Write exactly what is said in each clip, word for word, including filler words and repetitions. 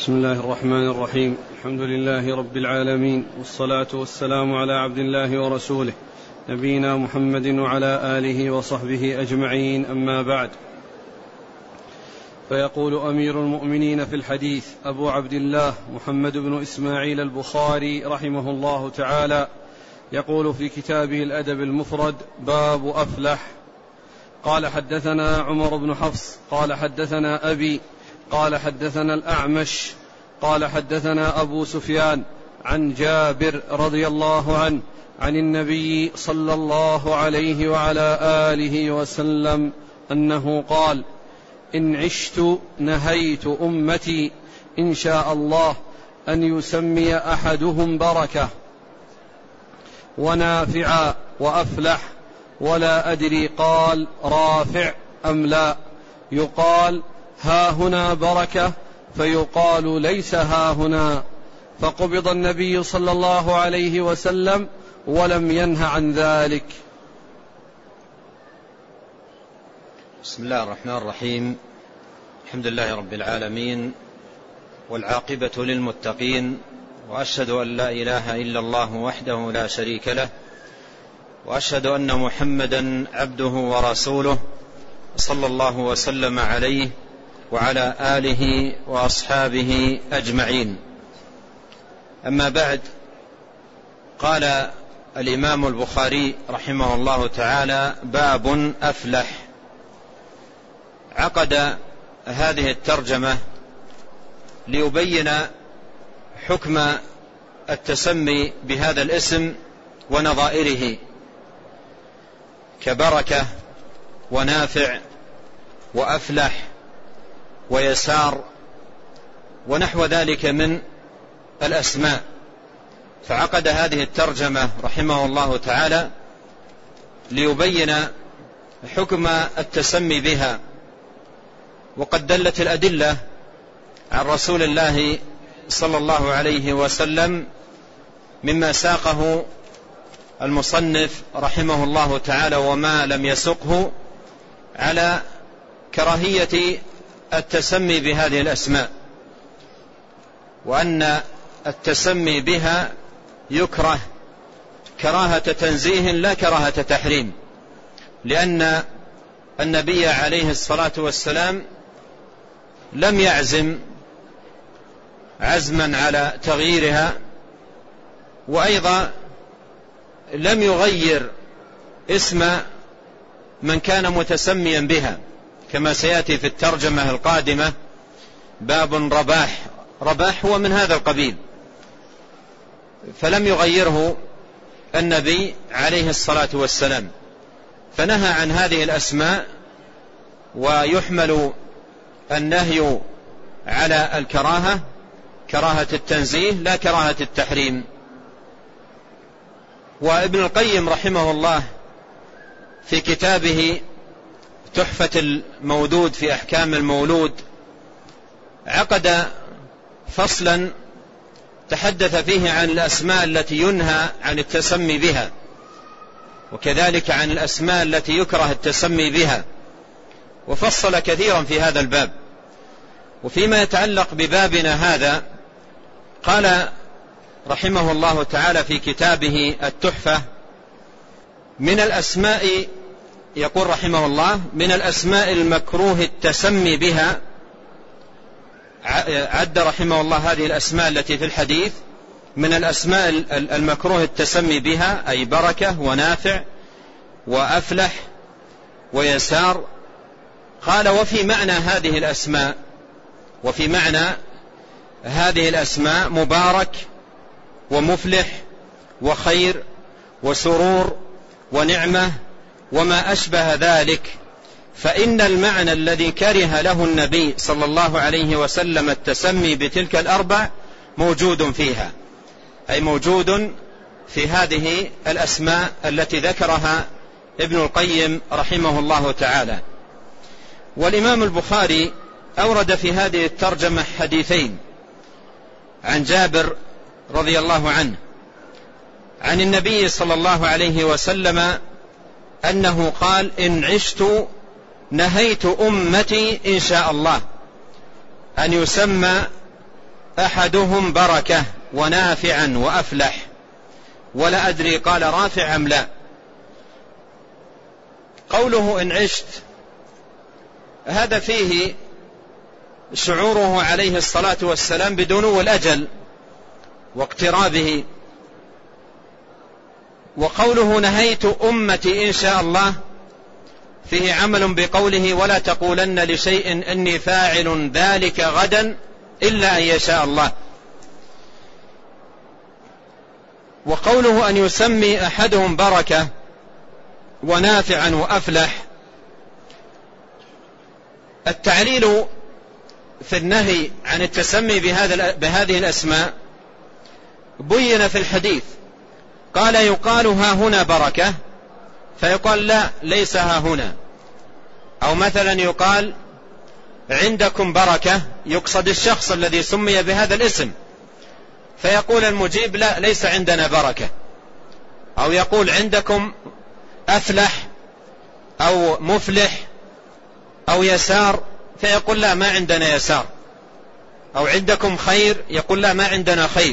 بسم الله الرحمن الرحيم. الحمد لله رب العالمين، والصلاة والسلام على عبد الله ورسوله نبينا محمد وعلى آله وصحبه أجمعين، أما بعد. فيقول أمير المؤمنين في الحديث أبو عبد الله محمد بن إسماعيل البخاري رحمه الله تعالى، يقول في كتابه الأدب المفرد: باب أفلح. قال: حدثنا عمر بن حفص قال حدثنا أبي قال حدثنا الأعمش قال حدثنا أبو سفيان عن جابر رضي الله عنه عن النبي صلى الله عليه وعلى آله وسلم أنه قال: إن عشت نهيت أمتي إن شاء الله أن يسمي أحدهم بركة ونافعا وأفلح، ولا أدري قال رافع أم لا، يقال ها هنا بركة فيقال ليس ها هنا، فقبض النبي صلى الله عليه وسلم ولم ينه عن ذلك. بسم الله الرحمن الرحيم. الحمد لله رب العالمين، والعاقبة للمتقين، وأشهد أن لا إله إلا الله وحده لا شريك له، وأشهد أن محمدا عبده ورسوله، صلى الله وسلم عليه وعلى آله وأصحابه أجمعين. أما بعد، قال الإمام البخاري رحمه الله تعالى: باب أفلح. عقد هذه الترجمة ليبين حكم التسمي بهذا الاسم ونظائره كبركة ونافع وأفلح ويسار ونحو ذلك من الأسماء. فعقد هذه الترجمة رحمه الله تعالى ليبين حكم التسمي بها، وقد دلت الأدلة عن رسول الله صلى الله عليه وسلم مما ساقه المصنف رحمه الله تعالى وما لم يسقه على كراهية التسمي بهذه الأسماء، وأن التسمي بها يكره كراهة تنزيه لا كراهة تحريم، لأن النبي عليه الصلاة والسلام لم يعزم عزما على تغييرها، وأيضا لم يغير اسم من كان متسميا بها، كما سيأتي في الترجمة القادمة: باب رباح. رباح هو من هذا القبيل، فلم يغيره النبي عليه الصلاة والسلام، فنهى عن هذه الأسماء، ويحمل النهي على الكراهة، كراهة التنزيه لا كراهة التحريم. وابن القيم رحمه الله في كتابه تحفة المودود في أحكام المولود عقد فصلا تحدث فيه عن الأسماء التي ينهى عن التسمي بها، وكذلك عن الأسماء التي يكره التسمي بها، وفصل كثيرا في هذا الباب. وفيما يتعلق ببابنا هذا قال رحمه الله تعالى في كتابه التحفة: من الأسماء، يقول رحمه الله: من الأسماء المكروه التسمي بها، عد رحمه الله هذه الأسماء التي في الحديث: من الأسماء المكروه التسمي بها أي بركة ونافع وأفلح ويسار. قال: وفي معنى هذه الأسماء وفي معنى هذه الأسماء مبارك ومفلح وخير وسرور ونعمة وما أشبه ذلك، فإن المعنى الذي كره له النبي صلى الله عليه وسلم التسمي بتلك الأربع موجود فيها، أي موجود في هذه الأسماء التي ذكرها ابن القيم رحمه الله تعالى. والإمام البخاري أورد في هذه الترجمة حديثين عن جابر رضي الله عنه عن النبي صلى الله عليه وسلم أنه قال: إن عشت نهيت أمتي إن شاء الله أن يسمى أحدهم بركة ونافعا وأفلح، ولا أدري قال رافع أم لا. قوله إن عشت هذا فيه شعوره عليه الصلاة والسلام بدنو الأجل واقترابه. وقوله نهيت أمتي إن شاء الله فيه عمل بقوله ولا تقولن لشيء إني فاعل ذلك غدا إلا أن يشاء الله. وقوله أن يسمي أحدهم بركة ونافعا وأفلح، التعليل في النهي عن التسمي بهذا بهذه الأسماء بين في الحديث. قال يقال ها هنا بركة، فيقال لا ليس ها هنا. أو مثلا يقال عندكم بركة، يقصد الشخص الذي سمي بهذا الاسم، فيقول المجيب لا ليس عندنا بركة. أو يقول عندكم أفلح أو مفلح أو يسار، فيقول لا ما عندنا يسار. أو عندكم خير، يقول لا ما عندنا خير.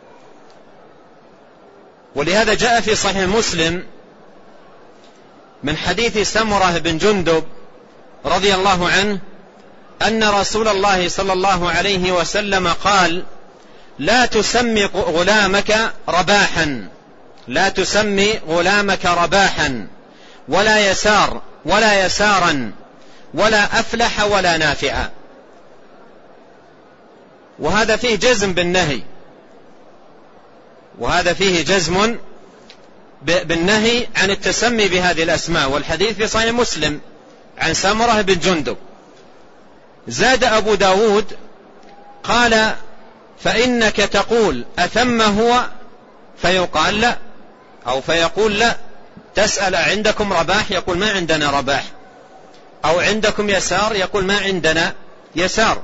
ولهذا جاء في صحيح مسلم من حديث سمرة بن جندب رضي الله عنه أن رسول الله صلى الله عليه وسلم قال لا تسمي غلامك رباحا، لا تسمي غلامك رباحا ولا يسار ولا يسارا ولا أفلح ولا نافعا. وهذا فيه جزم بالنهي، وهذا فيه جزم بالنهي عن التسمي بهذه الأسماء. والحديث في صحيح مسلم عن سمرة بن جندب. زاد أبو داود قال فإنك تقول أثم هو، فيقال لا، أو فيقول لا. تسأل عندكم رباح، يقول ما عندنا رباح. أو عندكم يسار، يقول ما عندنا يسار.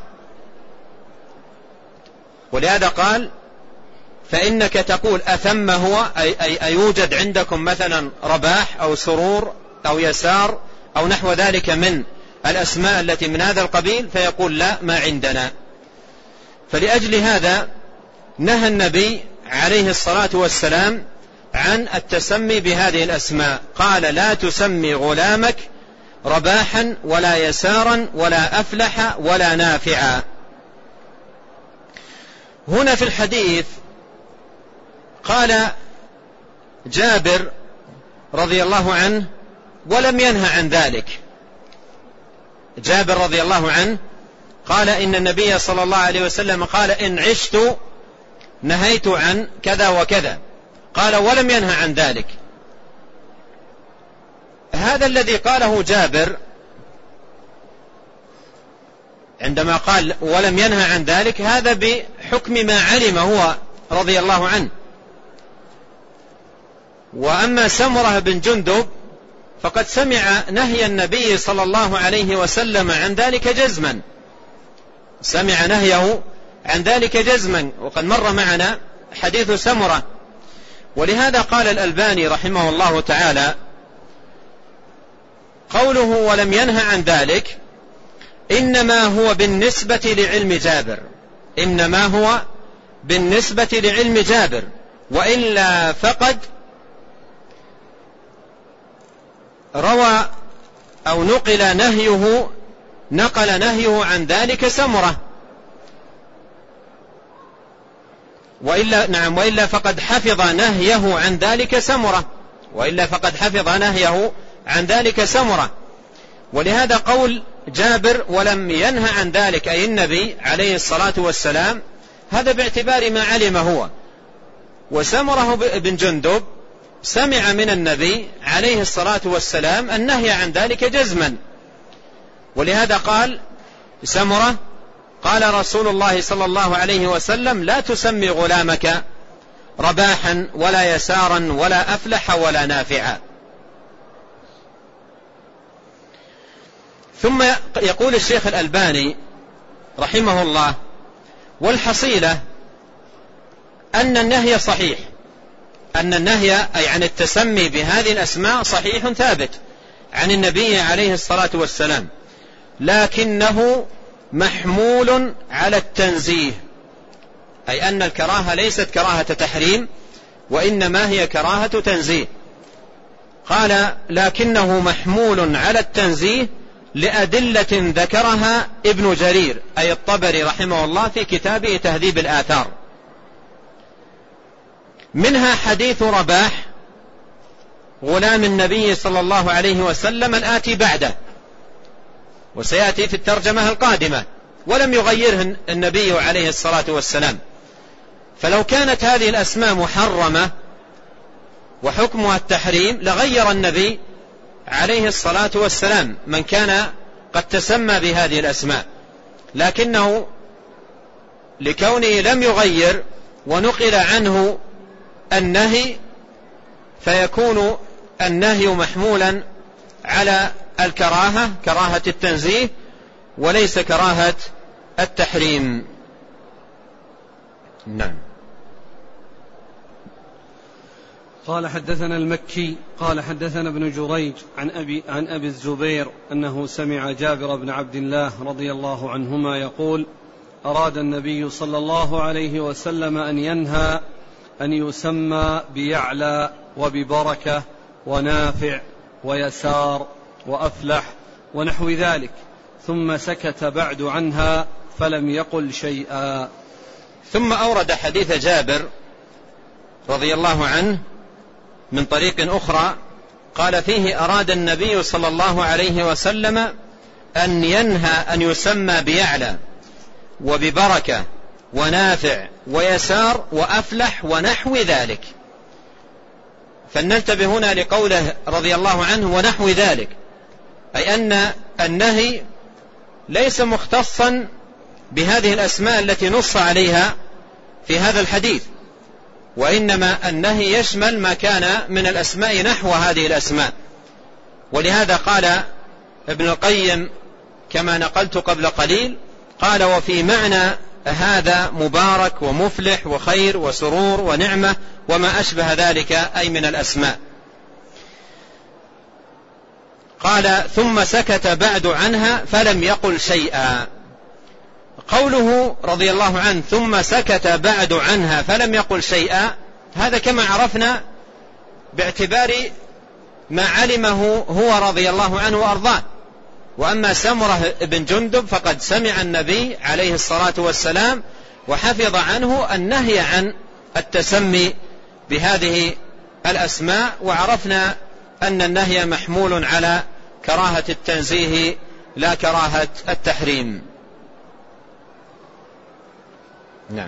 ولهذا قال فإنك تقول أثم هو، أي, أي, أي يوجد عندكم مثلا رباح أو سرور أو يسار أو نحو ذلك من الأسماء التي من هذا القبيل، فيقول لا ما عندنا. فلأجل هذا نهى النبي عليه الصلاة والسلام عن التسمي بهذه الأسماء. قال لا تسمي غلامك رباحا ولا يسارا ولا أفلح ولا نافعا. هنا في الحديث قال جابر رضي الله عنه ولم ينهى عن ذلك. جابر رضي الله عنه قال إن النبي صلى الله عليه وسلم قال إن عشت نهيت عن كذا وكذا، قال ولم ينهى عن ذلك. هذا الذي قاله جابر عندما قال ولم ينهى عن ذلك، هذا بحكم ما علم هو رضي الله عنه. وأما سمرة بن جندب فقد سمع نهي النبي صلى الله عليه وسلم عن ذلك جزما، سمع نهيه عن ذلك جزما، وقد مر معنا حديث سمرة. ولهذا قال الألباني رحمه الله تعالى قوله ولم ينهى عن ذلك إنما هو بالنسبة لعلم جابر، إنما هو بالنسبة لعلم جابر، وإلا فقد روى أو نقل نهيه نقل نهيه عن ذلك سمرة، وإلا نعم وإلا فقد حفظ نهيه عن ذلك سمرة، وإلا فقد حفظ نهيه عن ذلك سمرة. ولهذا قول جابر ولم ينهى عن ذلك أي النبي عليه الصلاة والسلام، هذا باعتبار ما علم هو. وسمرة بن جندب سمع من النبي عليه الصلاة والسلام النهي عن ذلك جزما. ولهذا قال سمرة قال رسول الله صلى الله عليه وسلم لا تسمي غلامك رباحا ولا يسارا ولا أفلح ولا نافعا. ثم يقول الشيخ الألباني رحمه الله والحصيلة أن النهي صحيح، أن النهي أي عن التسمي بهذه الأسماء صحيح ثابت عن النبي عليه الصلاة والسلام، لكنه محمول على التنزيه، أي أن الكراهة ليست كراهة تحريم وإنما هي كراهة تنزيه. قال لكنه محمول على التنزيه لأدلة ذكرها ابن جرير أي الطبري رحمه الله في كتابه تهذيب الآثار، منها حديث رباح غلام النبي صلى الله عليه وسلم الآتي بعده، وسيأتي في الترجمة القادمة، ولم يغيره النبي عليه الصلاة والسلام. فلو كانت هذه الأسماء محرمة وحكمها التحريم لغير النبي عليه الصلاة والسلام من كان قد تسمى بهذه الأسماء، لكنه لكونه لم يغير ونقل عنه النهي فيكون النهي محمولا على الكراهة، كراهة التنزيه وليس كراهة التحريم. نعم. قال حدثنا المكي قال حدثنا ابن جريج عن أبي, عن أبي الزبير أنه سمع جابر بن عبد الله رضي الله عنهما يقول أراد النبي صلى الله عليه وسلم أن ينهى أن يسمى بيعلى وببركة ونافع ويسار وأفلح ونحو ذلك، ثم سكت بعد عنها فلم يقل شيئا. ثم أورد حديث جابر رضي الله عنه من طريق أخرى قال فيه أراد النبي صلى الله عليه وسلم أن ينهى أن يسمى بيعلى وببركة ونافع ويسار وأفلح ونحو ذلك. فلننتبه هنا لقوله رضي الله عنه ونحو ذلك، أي أن النهي ليس مختصا بهذه الأسماء التي نص عليها في هذا الحديث، وإنما النهي يشمل ما كان من الأسماء نحو هذه الأسماء. ولهذا قال ابن القيم كما نقلت قبل قليل قال وفي معنى هذا مبارك ومفلح وخير وسرور ونعمة وما أشبه ذلك أي من الأسماء. قال ثم سكت بعد عنها فلم يقل شيئا. قوله رضي الله عنه ثم سكت بعد عنها فلم يقل شيئا، هذا كما عرفنا باعتبار ما علمه هو رضي الله عنه وأرضاه. وأما سمرة بن جندب فقد سمع النبي عليه الصلاة والسلام وحفظ عنه النهي عن التسمي بهذه الأسماء، وعرفنا أن النهي محمول على كراهة التنزيه لا كراهة التحريم. نعم.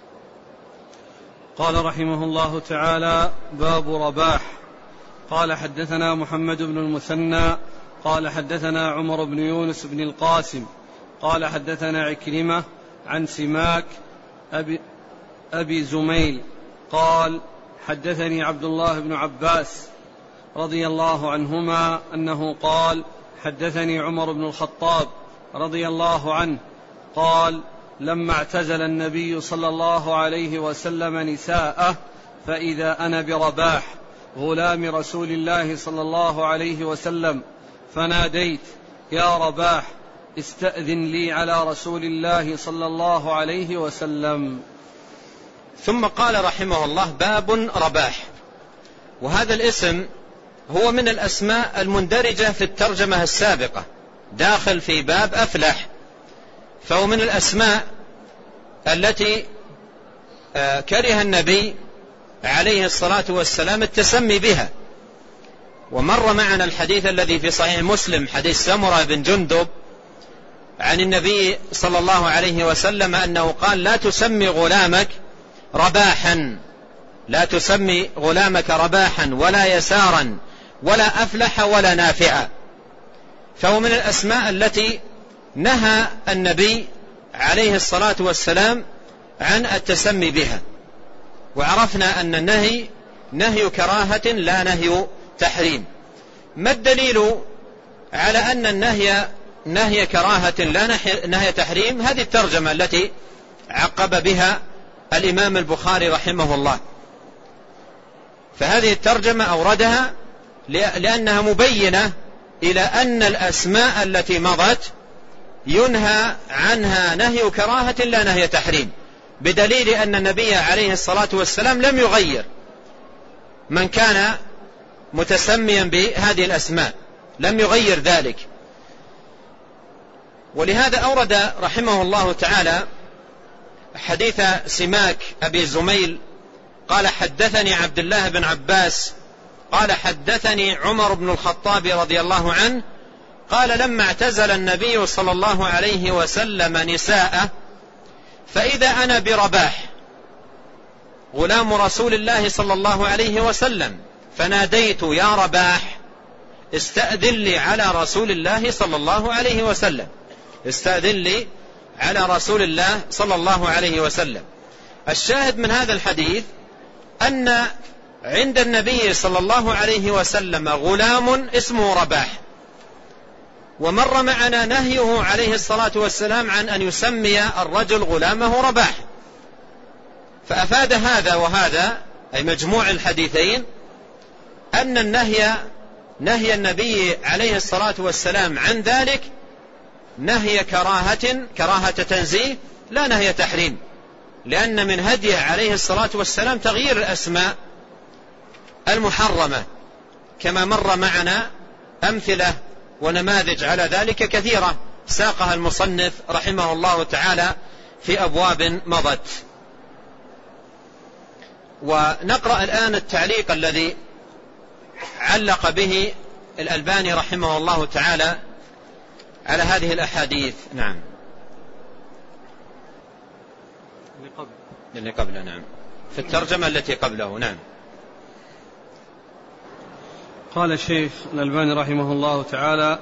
قال رحمه الله تعالى باب رباح. قال حدثنا محمد بن المثنى قال حدثنا عمر بن يونس بن القاسم قال حدثنا عكرمة عن سماك أبي, أبي زميل قال حدثني عبد الله بن عباس رضي الله عنهما أنه قال حدثني عمر بن الخطاب رضي الله عنه قال لما اعتزل النبي صلى الله عليه وسلم نساءه فإذا أنا برباح غلام رسول الله صلى الله عليه وسلم فناديت يا رباح استأذن لي على رسول الله صلى الله عليه وسلم. ثم قال رحمه الله باب رباح، وهذا الاسم هو من الأسماء المندرجة في الترجمة السابقة داخل في باب أفلح، فهو من الأسماء التي كره النبي عليه الصلاة والسلام التسمي بها. ومر معنا الحديث الذي في صحيح مسلم حديث سمرة بن جندب عن النبي صلى الله عليه وسلم أنه قال لا تسمي غلامك رباحا، لا تسمي غلامك رباحا ولا يسارا ولا أفلح ولا نافعا. فهو من الأسماء التي نهى النبي عليه الصلاة والسلام عن التسمي بها، وعرفنا أن النهي نهي كراهة لا نهي تحريم. ما الدليل على أن النهي نهي كراهة لا نهي تحريم؟ هذه الترجمة التي عقب بها الإمام البخاري رحمه الله. فهذه الترجمة أوردها لأنها مبينة إلى أن الأسماء التي مضت ينهى عنها نهي كراهة لا نهي تحريم، بدليل أن النبي عليه الصلاة والسلام لم يغير من كان متسميا بهذه الأسماء، لم يغير ذلك. ولهذا أورد رحمه الله تعالى حديث سماك أبي زميل قال حدثني عبد الله بن عباس قال حدثني عمر بن الخطاب رضي الله عنه قال لما اعتزل النبي صلى الله عليه وسلم نساءه فإذا أنا برباح غلام رسول الله صلى الله عليه وسلم فناديت يا رباح استأذن لي على رسول الله صلى الله عليه وسلم، استأذن لي على رسول الله صلى الله عليه وسلم. الشاهد من هذا الحديث أن عند النبي صلى الله عليه وسلم غلام اسمه رباح، ومر معنا نهيه عليه الصلاة والسلام عن أن يسمي الرجل غلامه رباح، فأفاد هذا وهذا أي مجموع الحديثين أن النهي نهي النبي عليه الصلاة والسلام عن ذلك نهي كراهة كراهة تنزيه لا نهي تحريم، لأن من هديه عليه الصلاة والسلام تغيير الأسماء المحرمة، كما مر معنا أمثلة ونماذج على ذلك كثيرة ساقها المصنف رحمه الله تعالى في أبواب مضت. ونقرأ الآن التعليق الذي علق به الألباني رحمه الله تعالى على هذه الأحاديث. نعم اللي قبله، نعم في الترجمة التي قبله. نعم. قال الشيخ الألباني رحمه الله تعالى: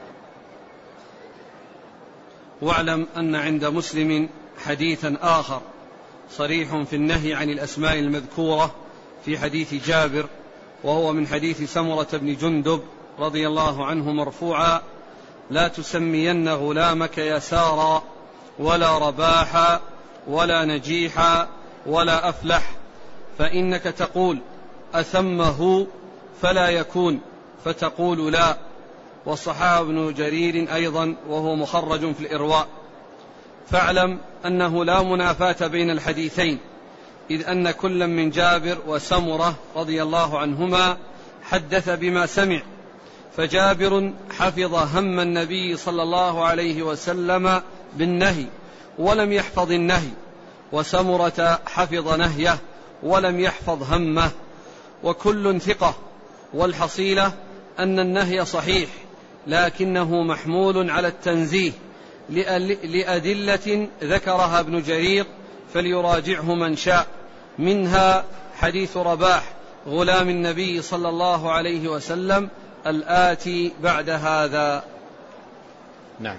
واعلم أن عند مسلم حديثا آخر صريح في النهي عن الأسماء المذكورة في حديث جابر، وهو من حديث سمرة بن جندب رضي الله عنه مرفوعا: لا تسمين غلامك يسارا ولا رباحا ولا نجيحا ولا أفلح، فإنك تقول أثمه فلا يكون، فتقول لا. وصححه ابن جرير أيضا وهو مخرج في الإرواء. فاعلم أنه لا منافاة بين الحديثين، إذ أن كل من جابر وسمرة رضي الله عنهما حدث بما سمع، فجابر حفظ هم النبي صلى الله عليه وسلم بالنهي ولم يحفظ النهي، وسمرة حفظ نهيه ولم يحفظ همه، وكل ثقة. والحصيلة أن النهي صحيح لكنه محمول على التنزيه لأدلة ذكرها ابن جرير فليراجعه من شاء، منها حديث رباح غلام النبي صلى الله عليه وسلم الآتي بعد هذا. نعم.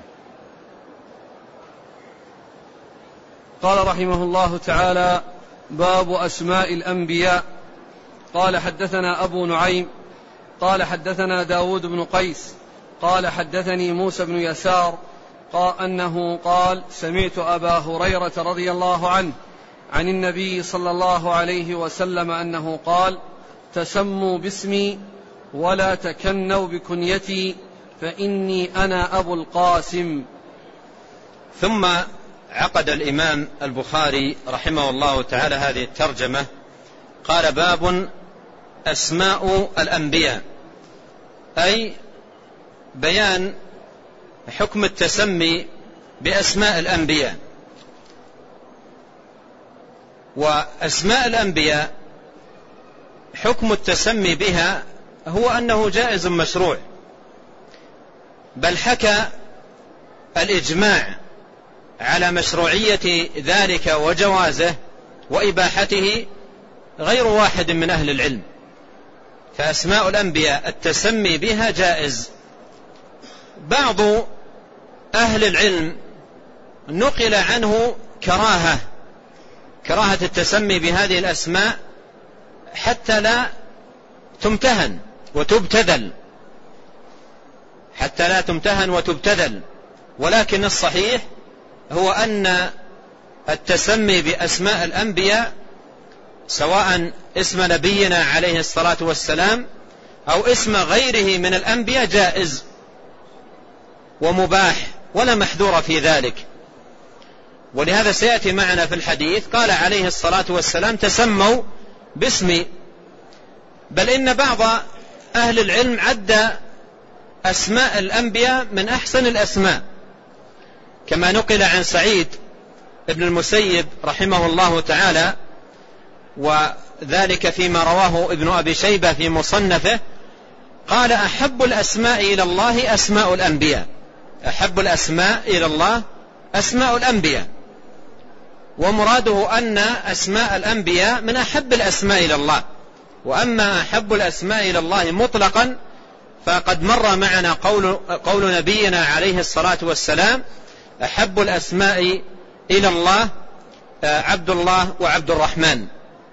قال رحمه الله تعالى: باب أسماء الأنبياء. قال حدثنا أبو نعيم قال حدثنا داود بن قيس قال حدثني موسى بن يسار قال أنه قال: سمعت أبا هريرة رضي الله عنه عن النبي صلى الله عليه وسلم أنه قال: تسموا باسمي ولا تكنوا بكنيتي فإني أنا أبو القاسم. ثم عقد الإمام البخاري رحمه الله تعالى هذه الترجمة، قال: باب أسماء الأنبياء، أي بيان حكم التسمي بأسماء الأنبياء. وأسماء الأنبياء حكم التسمي بها هو أنه جائز مشروع، بل حكى الإجماع على مشروعية ذلك وجوازه وإباحته غير واحد من أهل العلم، فأسماء الأنبياء التسمي بها جائز. بعض أهل العلم نقل عنه كراهة كراهة التسمي بهذه الأسماء حتى لا تمتهن وتبتذل حتى لا تمتهن وتبتذل ولكن الصحيح هو أن التسمي بأسماء الأنبياء سواء اسم نبينا عليه الصلاة والسلام أو اسم غيره من الأنبياء جائز ومباح ولا محذور في ذلك. ولهذا سيأتي معنا في الحديث قال عليه الصلاة والسلام تسموا باسمي. بل إن بعض أهل العلم عد أسماء الأنبياء من أحسن الأسماء، كما نقل عن سعيد ابن المسيب رحمه الله تعالى، وذلك فيما رواه ابن أبي شيبة في مصنفه، قال أحب الأسماء إلى الله أسماء الأنبياء، أحب الأسماء إلى الله أسماء الأنبياء، ومراده أن أسماء الأنبياء من أحب الأسماء إلى الله. وأما أحب الأسماء إلى الله مطلقا فقد مر معنا قول, قول نبينا عليه الصلاة والسلام أحب الأسماء إلى الله عبد الله وعبد الرحمن.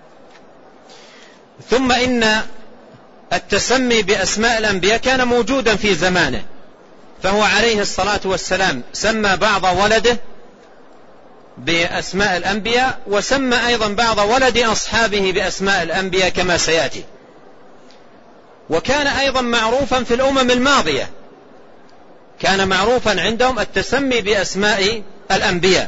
ثم إن التسمي بأسماء الأنبياء كان موجودا في زمانه، فهو عليه الصلاة والسلام سمى بعض ولده بأسماء الأنبياء، وسمى أيضا بعض ولد أصحابه بأسماء الأنبياء كما سيأتي. وكان أيضا معروفا في الأمم الماضية، كان معروفا عندهم التسمي بأسماء الأنبياء،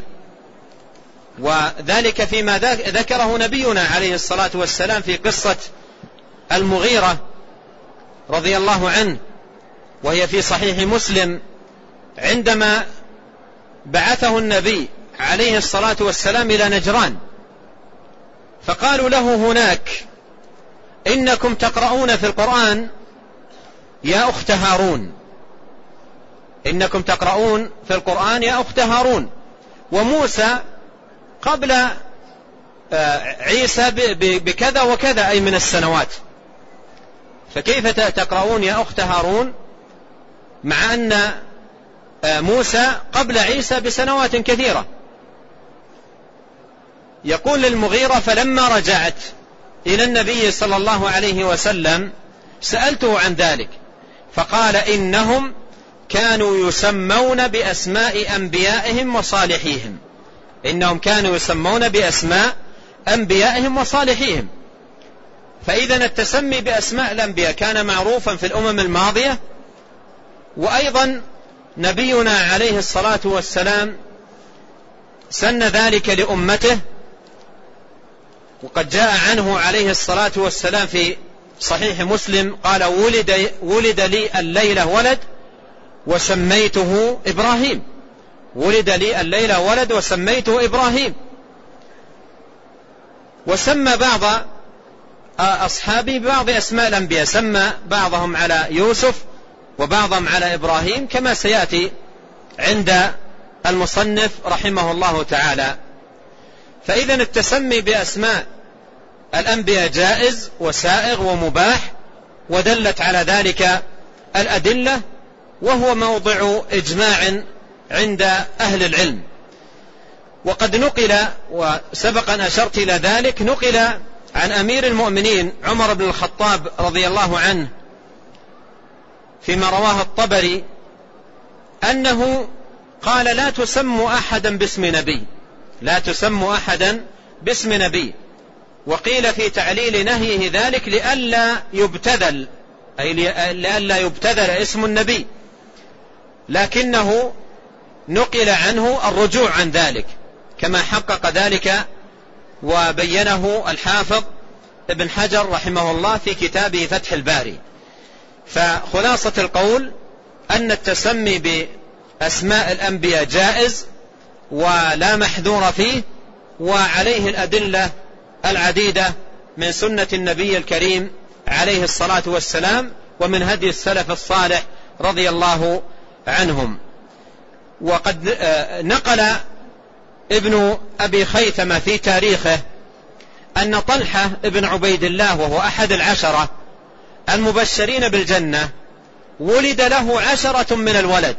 وذلك فيما ذكره نبينا عليه الصلاة والسلام في قصة المغيرة رضي الله عنه، وهي في صحيح مسلم، عندما بعثه النبي عليه الصلاة والسلام إلى نجران، فقالوا له هناك إنكم تقرؤون في القرآن يا أخت هارون، إنكم تقرؤون في القرآن يا أخت هارون، وموسى قبل عيسى بكذا وكذا أي من السنوات، فكيف تقرؤون يا أخت هارون مع أن موسى قبل عيسى بسنوات كثيرة؟ يقول للمغيرة فلما رجعت إلى النبي صلى الله عليه وسلم سألته عن ذلك، فقال إنهم كانوا يسمون بأسماء أنبيائهم وصالحيهم، إنهم كانوا يسمون بأسماء أنبيائهم وصالحيهم. فإذا التسمي بأسماء الأنبياء كان معروفا في الأمم الماضية، وأيضا نبينا عليه الصلاة والسلام سن ذلك لأمته، وقد جاء عنه عليه الصلاة والسلام في صحيح مسلم قال ولد, ولد لي الليلة ولد وسميته إبراهيم، ولد لي الليلة ولد وسميته إبراهيم. وسمى بعض أصحابه ببعض أسماء الأنبياء، سمى بعضهم على يوسف وبعضهم على إبراهيم كما سيأتي عند المصنف رحمه الله تعالى. فإذا التسمي بأسماء الأنبياء جائز وسائغ ومباح، ودلت على ذلك الأدلة، وهو موضع إجماع عند أهل العلم. وقد نقل، وسبق أن أشرت إلى ذلك، نقل عن أمير المؤمنين عمر بن الخطاب رضي الله عنه فيما رواه الطبري أنه قال لا تسموا أحدا باسم نبي، لا تسموا أحدا باسم نبي. وقيل في تعليل نهيه ذلك لئلا يبتذل، أي لئلا يبتذل اسم النبي، لكنه نقل عنه الرجوع عن ذلك كما حقق ذلك وبينه الحافظ ابن حجر رحمه الله في كتابه فتح الباري. فخلاصة القول أن التسمي بأسماء الأنبياء جائز ولا محذور فيه، وعليه الأدلة العديدة من سنة النبي الكريم عليه الصلاة والسلام ومن هدي السلف الصالح رضي الله عنهم. وقد نقل ابن أبي خيثمة في تاريخه أن طلحة ابن عبيد الله وهو أحد العشرة المبشرين بالجنة ولد له عشرة من الولد،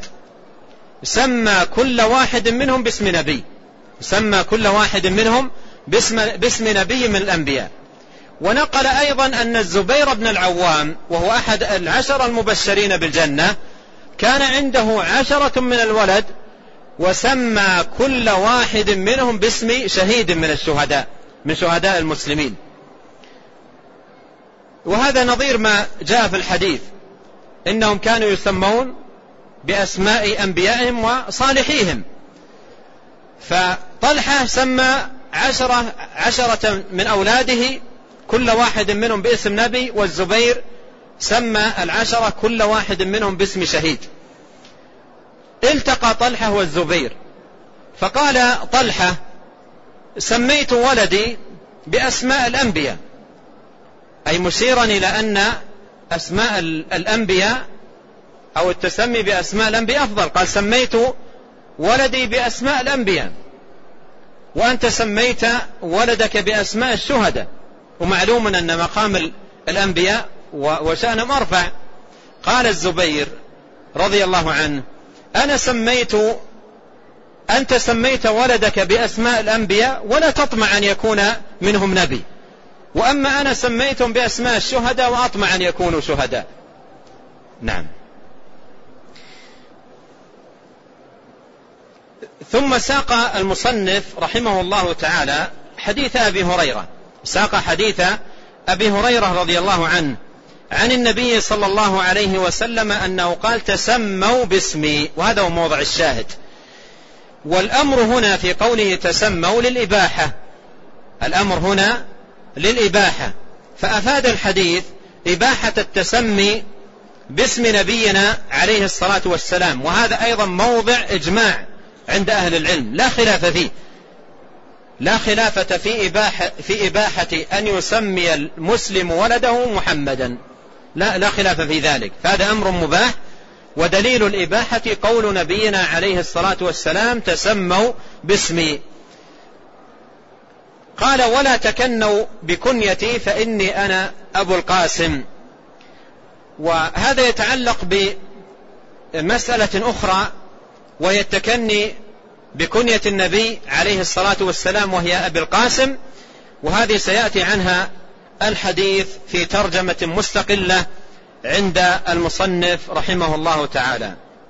سمى كل واحد منهم باسم نبي، سمى كل واحد منهم باسم, باسم نبي من الأنبياء. ونقل أيضا أن الزبير بن العوام وهو أحد العشرة المبشرين بالجنة كان عنده عشرة من الولد، وسمى كل واحد منهم باسم شهيد من الشهداء من شهداء المسلمين. وهذا نظير ما جاء في الحديث إنهم كانوا يسمون بأسماء أنبيائهم وصالحيهم. فطلحة سمى عشرة, عشرة من أولاده كل واحد منهم باسم نبي، والزبير سمى العشرة كل واحد منهم باسم شهيد. التقى طلحة والزبير فقال طلحة: سميت ولدي بأسماء الأنبياء، أي مشيرا إلى أن أسماء الأنبياء أو التسمي بأسماء الأنبياء أفضل. قال: سميت ولدي بأسماء الأنبياء، وأنت سميت ولدك بأسماء الشهداء، ومعلوم أن مقام الأنبياء وشأنهم أرفع. قال الزبير رضي الله عنه: أنا سميت أنت سميت ولدك بأسماء الأنبياء ولا تطمع أن يكون منهم نبي، وأما أنا سميتهم بأسماء الشهداء وأطمع أن يكونوا شهداء. نعم. ثم ساق المصنف رحمه الله تعالى حديث أبي هريرة، ساق حديث أبي هريرة رضي الله عنه عن النبي صلى الله عليه وسلم أنه قال: تسموا باسمي، وهذا هو موضع الشاهد. والأمر هنا في قوله تسموا للإباحة، الأمر هنا للإباحة، فأفاد الحديث إباحة التسمي باسم نبينا عليه الصلاة والسلام، وهذا أيضا موضع إجماع عند أهل العلم، لا خلاف فيه، لا خلافة في إباحة, في إباحة أن يسمي المسلم ولده محمدا، لا, لا خلاف في ذلك، فهذا أمر مباح. ودليل الإباحة قول نبينا عليه الصلاة والسلام: تسموا باسمي. قال: ولا تكنوا بكنيتي فإني أنا أبو القاسم. وهذا يتعلق بمسألة أخرى، وهي التكني بكنية النبي عليه الصلاة والسلام وهي أبي القاسم، وهذه سيأتي عنها الحديث في ترجمة مستقلة عند المصنف رحمه الله تعالى.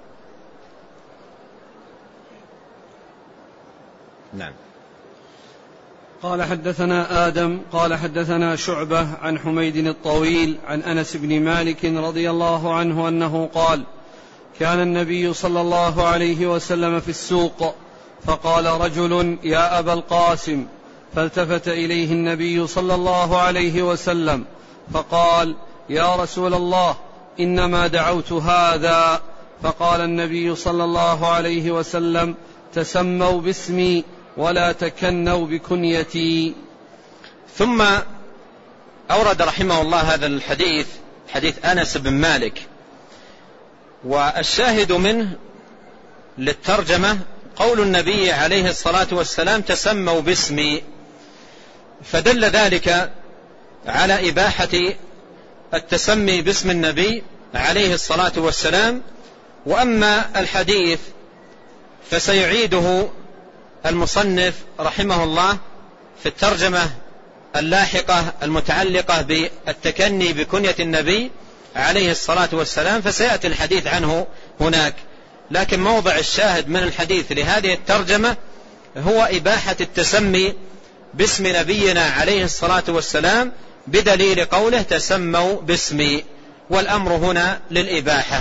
نعم. قال: حدثنا آدم قال حدثنا شعبة عن حميد الطويل عن أنس بن مالك رضي الله عنه أنه قال: كان النبي صلى الله عليه وسلم في السوق، فقال رجل: يا أبا القاسم، فالتفت إليه النبي صلى الله عليه وسلم فقال: يا رسول الله، إنما دعوت هذا. فقال النبي صلى الله عليه وسلم: تسموا باسمي ولا تكنوا بكنيتي. ثم أورد رحمه الله هذا الحديث، حديث أنس بن مالك، والشاهد منه للترجمة قول النبي عليه الصلاة والسلام: تسموا باسمي، فدل ذلك على إباحة التسمي باسم النبي عليه الصلاة والسلام. وأما الحديث فسيعيده المصنف رحمه الله في الترجمة اللاحقة المتعلقة بالتكني بكنية النبي عليه الصلاة والسلام، فسيأتي الحديث عنه هناك. لكن موضع الشاهد من الحديث لهذه الترجمة هو إباحة التسمي باسم نبينا عليه الصلاة والسلام بدليل قوله: تسموا باسمي، والأمر هنا للإباحة.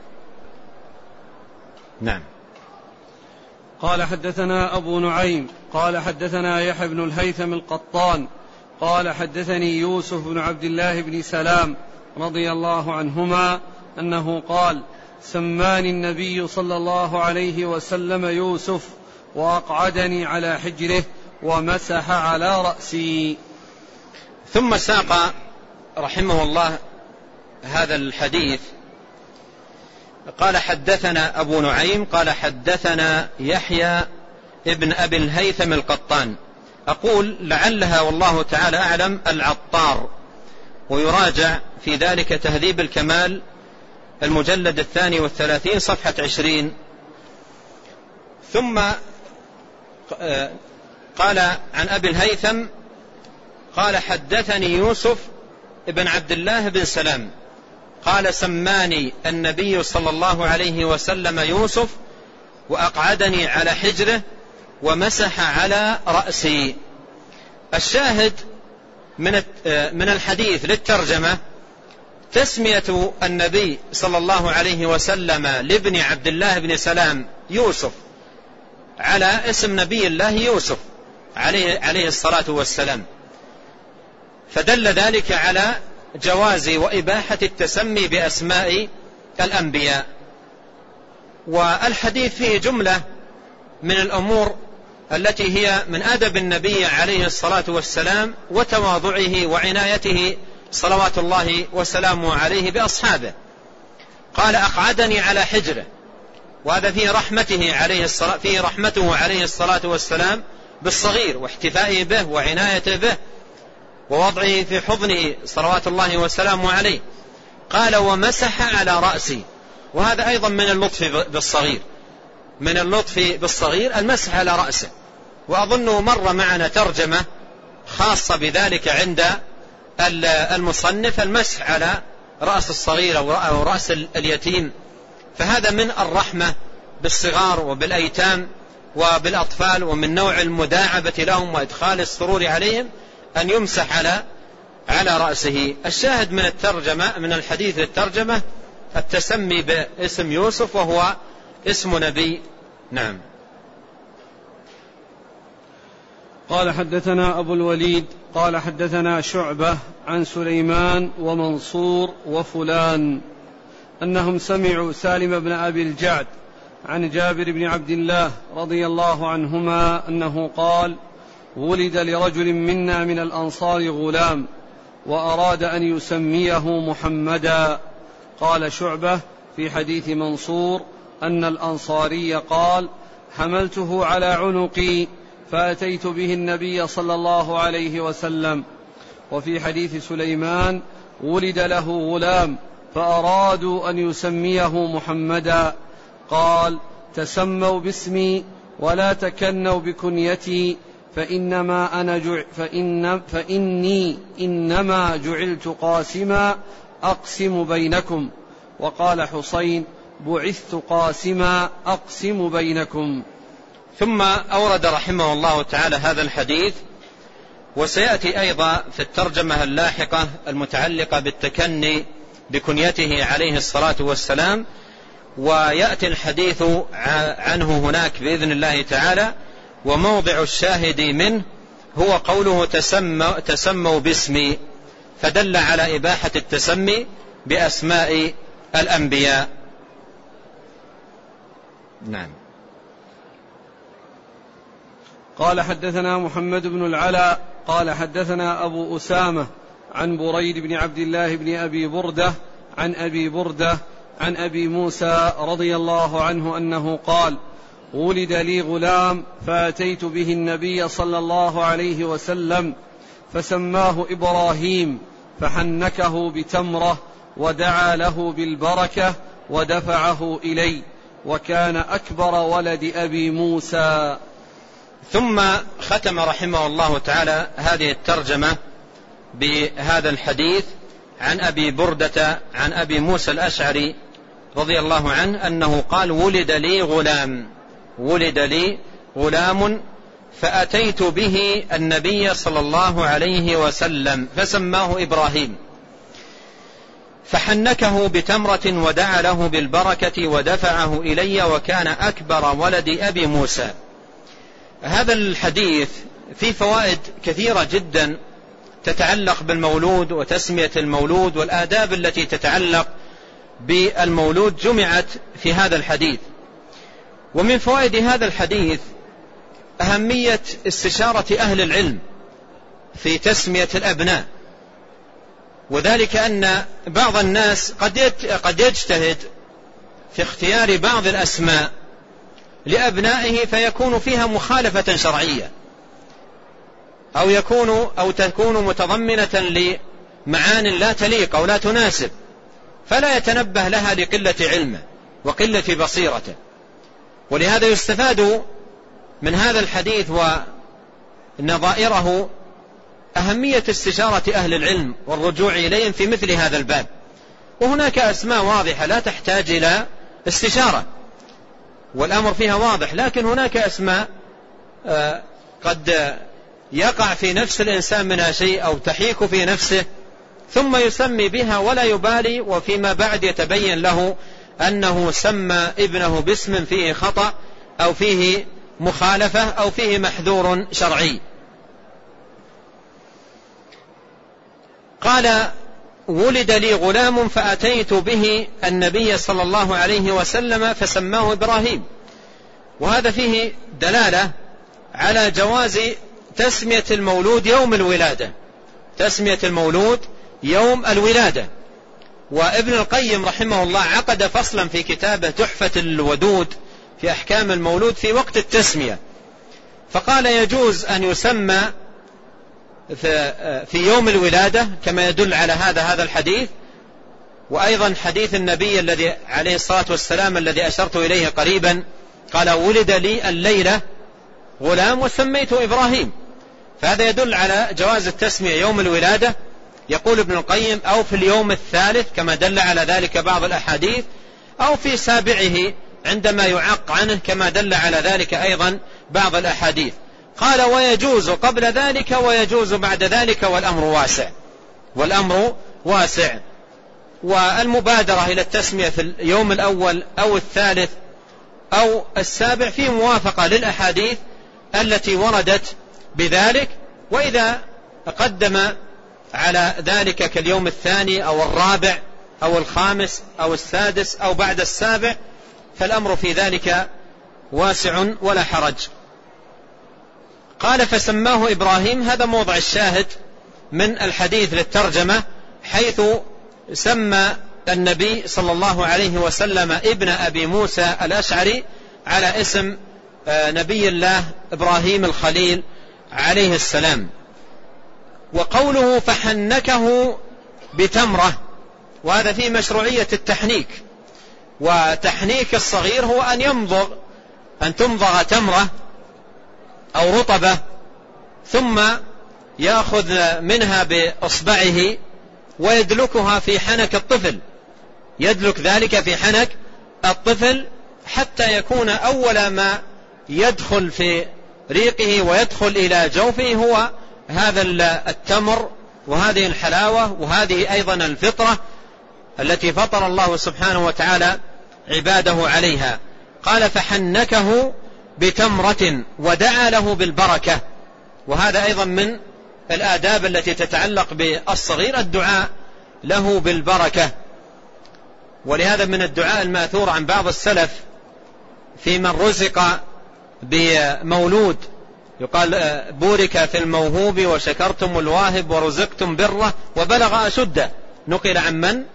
نعم. قال: حدثنا أبو نعيم قال حدثنا يحيى بن الهيثم القطان قال حدثني يوسف بن عبد الله بن سلام رضي الله عنهما أنه قال: سماني النبي صلى الله عليه وسلم يوسف، وأقعدني على حجره ومسح على رأسي. ثم ساق رحمه الله هذا الحديث، قال: حدثنا أبو نعيم قال حدثنا يحيى ابن أبي الهيثم القطان. أقول لعلها والله تعالى أعلم العطار، ويراجع في ذلك تهذيب الكمال المجلد الثاني والثلاثين صفحة عشرين. ثم قال عن أبي الهيثم قال: حدثني يوسف ابن عبد الله بن سلام قال: سماني النبي صلى الله عليه وسلم يوسف، وأقعدني على حجره ومسح على رأسي. الشاهد من من الحديث للترجمة تسمية النبي صلى الله عليه وسلم لابن عبد الله بن سلام يوسف، على اسم نبي الله يوسف عليه, عليه الصلاة والسلام، فدل ذلك على جواز وإباحة التسمي بأسماء الأنبياء. والحديث فيه جملة من الأمور التي هي من أدب النبي عليه الصلاة والسلام وتواضعه وعنايته صلوات الله وسلامه عليه بأصحابه. قال: أقعدني على حجره، وهذا فيه رحمته عليه الصلاة فيه رحمته عليه الصلاة والسلام بالصغير واحتفائه به وعنايته به ووضعه في حضنه صلوات الله وسلامه عليه. قال: ومسح على رأسي، وهذا أيضا من اللطف بالصغير، من اللطف بالصغير المسح على رأسه. وأظنه مر معنا ترجمة خاصة بذلك عند المصنف، المسح على رأس الصغير أو رأس اليتيم. فهذا من الرحمة بالصغار وبالأيتام وبالأطفال، ومن نوع المداعبة لهم وإدخال السرور عليهم أن يمسح على على رأسه. الشاهد من الترجمة من الحديث للترجمة التسمي باسم يوسف وهو اسم نبي. نعم. قال: حدثنا أبو الوليد قال حدثنا شعبة عن سليمان ومنصور وفلان أنهم سمعوا سالم بن أبي الجعد عن جابر بن عبد الله رضي الله عنهما أنه قال: ولد لرجل منا من الأنصار غلام وأراد أن يسميه محمدا. قال شعبة في حديث منصور أن الأنصاري قال: حملته على عنقي فأتيت به النبي صلى الله عليه وسلم. وفي حديث سليمان: ولد له غلام فأرادوا أن يسميه محمدا. قال: تسموا باسمي ولا تكنوا بكنيتي فإنما أنا جع فإن فإني إنما جعلت قاسما أقسم بينكم. وقال حسين: بعثت قاسما أقسم بينكم. ثم أورد رحمه الله تعالى هذا الحديث، وسيأتي أيضا في الترجمة اللاحقة المتعلقة بالتكني بكنيته عليه الصلاة والسلام، ويأتي الحديث عنه هناك بإذن الله تعالى. وموضع الشاهد منه هو قوله: تسموا, تسموا باسمي، فدل على إباحة التسمي بأسماء الأنبياء. نعم. قال: حدثنا محمد بن العلاء قال حدثنا أبو أسامة عن بريد بن عبد الله بن أبي بردة عن أبي بردة عن أبي موسى رضي الله عنه أنه قال: ولد لي غلام فأتيت به النبي صلى الله عليه وسلم فسماه إبراهيم فحنكه بتمرة ودعا له بالبركة ودفعه إلي، وكان أكبر ولد أبي موسى. ثم ختم رحمه الله تعالى هذه الترجمة بهذا الحديث عن أبي بردة عن أبي موسى الأشعري رضي الله عنه أنه قال: ولد لي غلام ولد لي غلام فأتيت به النبي صلى الله عليه وسلم فسماه إبراهيم فحنكه بتمرة ودعا له بالبركة ودفعه إلي، وكان أكبر ولد أبي موسى. هذا الحديث فيه فوائد كثيرة جدا تتعلق بالمولود وتسمية المولود والآداب التي تتعلق بالمولود جمعت في هذا الحديث. ومن فوائد هذا الحديث أهمية استشارة أهل العلم في تسمية الأبناء، وذلك أن بعض الناس قد يجتهد في اختيار بعض الأسماء لأبنائه فيكون فيها مخالفة شرعية، أو يكون أو تكون متضمنة لمعان لا تليق أو لا تناسب، فلا يتنبه لها لقلة علمه وقلة بصيرته. ولهذا يستفاد من هذا الحديث ونظائره أهمية استشارة أهل العلم والرجوع إليهم في مثل هذا الباب. وهناك أسماء واضحة لا تحتاج إلى استشارة والأمر فيها واضح، لكن هناك أسماء قد يقع في نفس الإنسان منها شيء أو تحيك في نفسه ثم يسمي بها ولا يبالي، وفيما بعد يتبين له أنه سمى ابنه باسم فيه خطأ أو فيه مخالفة أو فيه محذور شرعي. قال ولد لي غلام فأتيت به النبي صلى الله عليه وسلم فسماه إبراهيم. وهذا فيه دلالة على جواز تسمية المولود يوم الولادة، تسمية المولود يوم الولادة. وابن القيم رحمه الله عقد فصلا في كتابه تحفة الودود في أحكام المولود في وقت التسمية، فقال يجوز أن يسمى في يوم الولادة كما يدل على هذا هذا الحديث، وأيضا حديث النبي الذي عليه الصلاة والسلام الذي أشرت إليه قريبا قال ولد لي الليلة غلام وسميته إبراهيم. فهذا يدل على جواز التسمية يوم الولادة. يقول ابن القيم أو في اليوم الثالث كما دل على ذلك بعض الأحاديث، أو في سابعه عندما يعق عنه كما دل على ذلك أيضا بعض الأحاديث. قال ويجوز قبل ذلك ويجوز بعد ذلك والأمر واسع، والأمر واسع. والمبادرة إلى التسمية في اليوم الأول أو الثالث أو السابع في موافقة للأحاديث التي وردت بذلك. وإذا قدم على ذلك كاليوم الثاني أو الرابع أو الخامس أو السادس أو بعد السابع فالأمر في ذلك واسع ولا حرج. قال فسماه إبراهيم، هذا موضع الشاهد من الحديث للترجمة، حيث سمى النبي صلى الله عليه وسلم ابن أبي موسى الأشعري على اسم نبي الله إبراهيم الخليل عليه السلام. وقوله فحنكه بتمرة، وهذا فيه مشروعية التحنيك. وتحنيك الصغير هو أن يمضغ أن تمضغ تمرة أو رطبة ثم يأخذ منها بأصبعه ويدلكها في حنك الطفل، يدلك ذلك في حنك الطفل حتى يكون أول ما يدخل في ريقه ويدخل إلى جوفه هو هذا التمر وهذه الحلاوة وهذه أيضا الفطرة التي فطر الله سبحانه وتعالى عباده عليها. قال فحنكه بتمرة ودعا له بالبركة. وهذا أيضا من الآداب التي تتعلق بالصغير الدعاء له بالبركة. ولهذا من الدعاء الماثور عن بعض السلف في من رزق بمولود يقال بورك في الموهوب وشكرتم الواهب ورزقتم بره وبلغ أشده. نقل عن من؟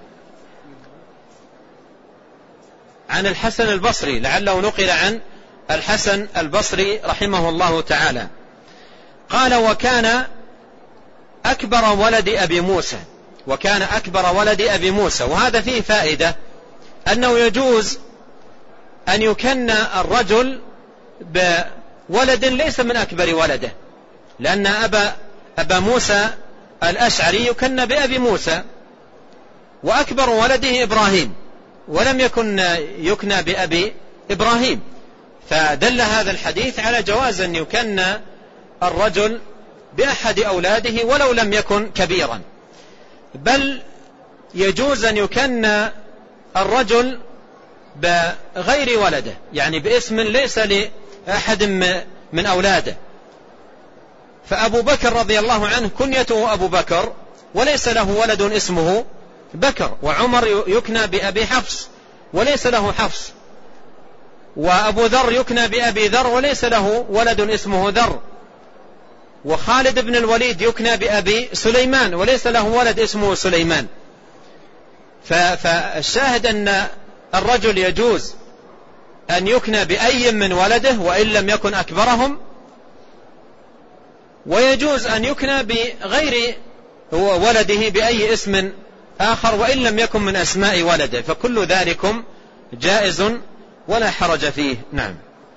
عن الحسن البصري، لعله نقل عن الحسن البصري رحمه الله تعالى. قال وكان أكبر ولد أبي موسى، وكان أكبر ولد أبي موسى. وهذا فيه فائدة أنه يجوز أن يكن الرجل بولد ليس من أكبر ولده، لأن أبا, أبا موسى الأشعري يكن بأبي موسى، وأكبر ولده إبراهيم، ولم يكن يكنى بأبي إبراهيم. فدل هذا الحديث على جواز أن يكن الرجل بأحد أولاده ولو لم يكن كبيرا، بل يجوز أن يكن الرجل بغير ولده، يعني باسم ليس لأحد من أولاده. فأبو بكر رضي الله عنه كنيته أبو بكر وليس له ولد اسمه بكر، وعمر يكنى بأبي حفص وليس له حفص، وأبو ذر يكنى بأبي ذر وليس له ولد اسمه ذر، وخالد بن الوليد يكنى بأبي سليمان وليس له ولد اسمه سليمان. فالشاهد أن الرجل يجوز أن يكنى بأي من ولده وإن لم يكن أكبرهم، ويجوز أن يكنى بغير ولده بأي اسم آخر وإن لم يكن من أسماء ولده، فكل ذلكم جائز ولا حرج فيه. نعم.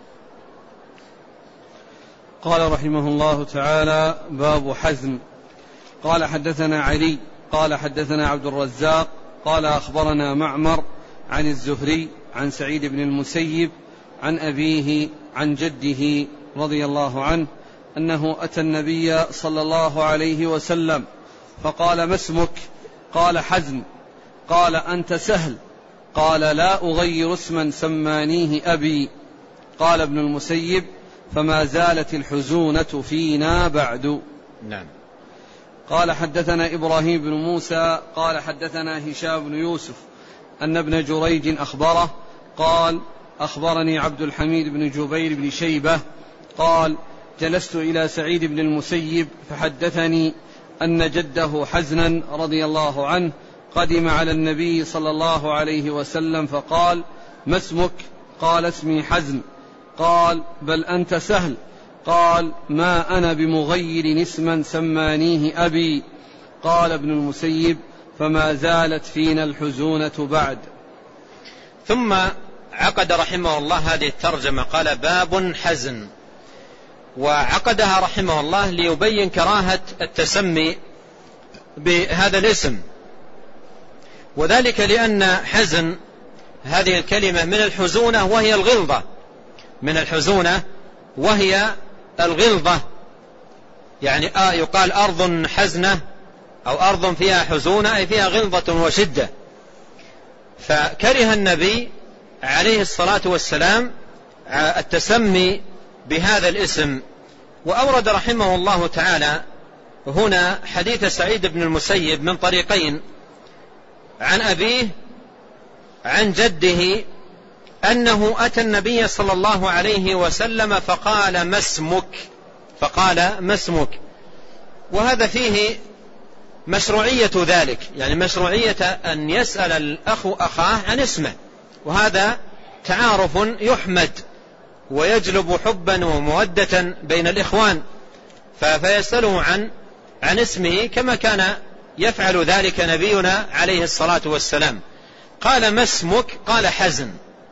قال رحمه الله تعالى باب حزم. قال حدثنا علي قال حدثنا عبد الرزاق قال أخبرنا معمر عن الزهري عن سعيد بن المسيب عن أبيه عن جده رضي الله عنه أنه أتى النبي صلى الله عليه وسلم فقال ما اسمك؟ قال حزم. قال أنت سهل. قال لا أغير اسما سمانيه أبي. قال ابن المسيب فما زالت الحزونة فينا بعد. نعم. قال حدثنا إبراهيم بن موسى قال حدثنا هشام بن يوسف أن ابن جريج أخبره قال أخبرني عبد الحميد بن جبير بن شيبة قال جلست إلى سعيد بن المسيب فحدثني أن جده حزنا رضي الله عنه قدم على النبي صلى الله عليه وسلم فقال ما اسمك؟ قال اسمي حزن. قال بل أنت سهل. قال ما أنا بمغير اسما سمانيه أبي. قال ابن المسيب فما زالت فينا الحزونة بعد. ثم عقد رحمه الله هذه الترجمة قال باب حزن، وعقدها رحمه الله ليبين كراهة التسمي بهذا الاسم، وذلك لأن حزن هذه الكلمة من الحزونة وهي الغلظة، من الحزونة وهي الغلظة، يعني آه يقال أرض حزنة أو أرض فيها حزونة أي فيها غلظة وشدة. فكره النبي عليه الصلاة والسلام التسمي بهذا الاسم. وأورد رحمه الله تعالى هنا حديث سعيد بن المسيب من طريقين، عن أبيه عن جده أنه أتى النبي صلى الله عليه وسلم فقال ما اسمك؟ فقال ما اسمك؟ وهذا فيه مشروعية ذلك، يعني مشروعية أن يسأل الأخ أخاه عن اسمه، وهذا تعارف يحمد ويجلب حبا ومودة بين الإخوان، فيسأله عن عن اسمه كما كان يفعل ذلك نبينا عليه الصلاة والسلام. قال ما اسمك؟ قال حزن،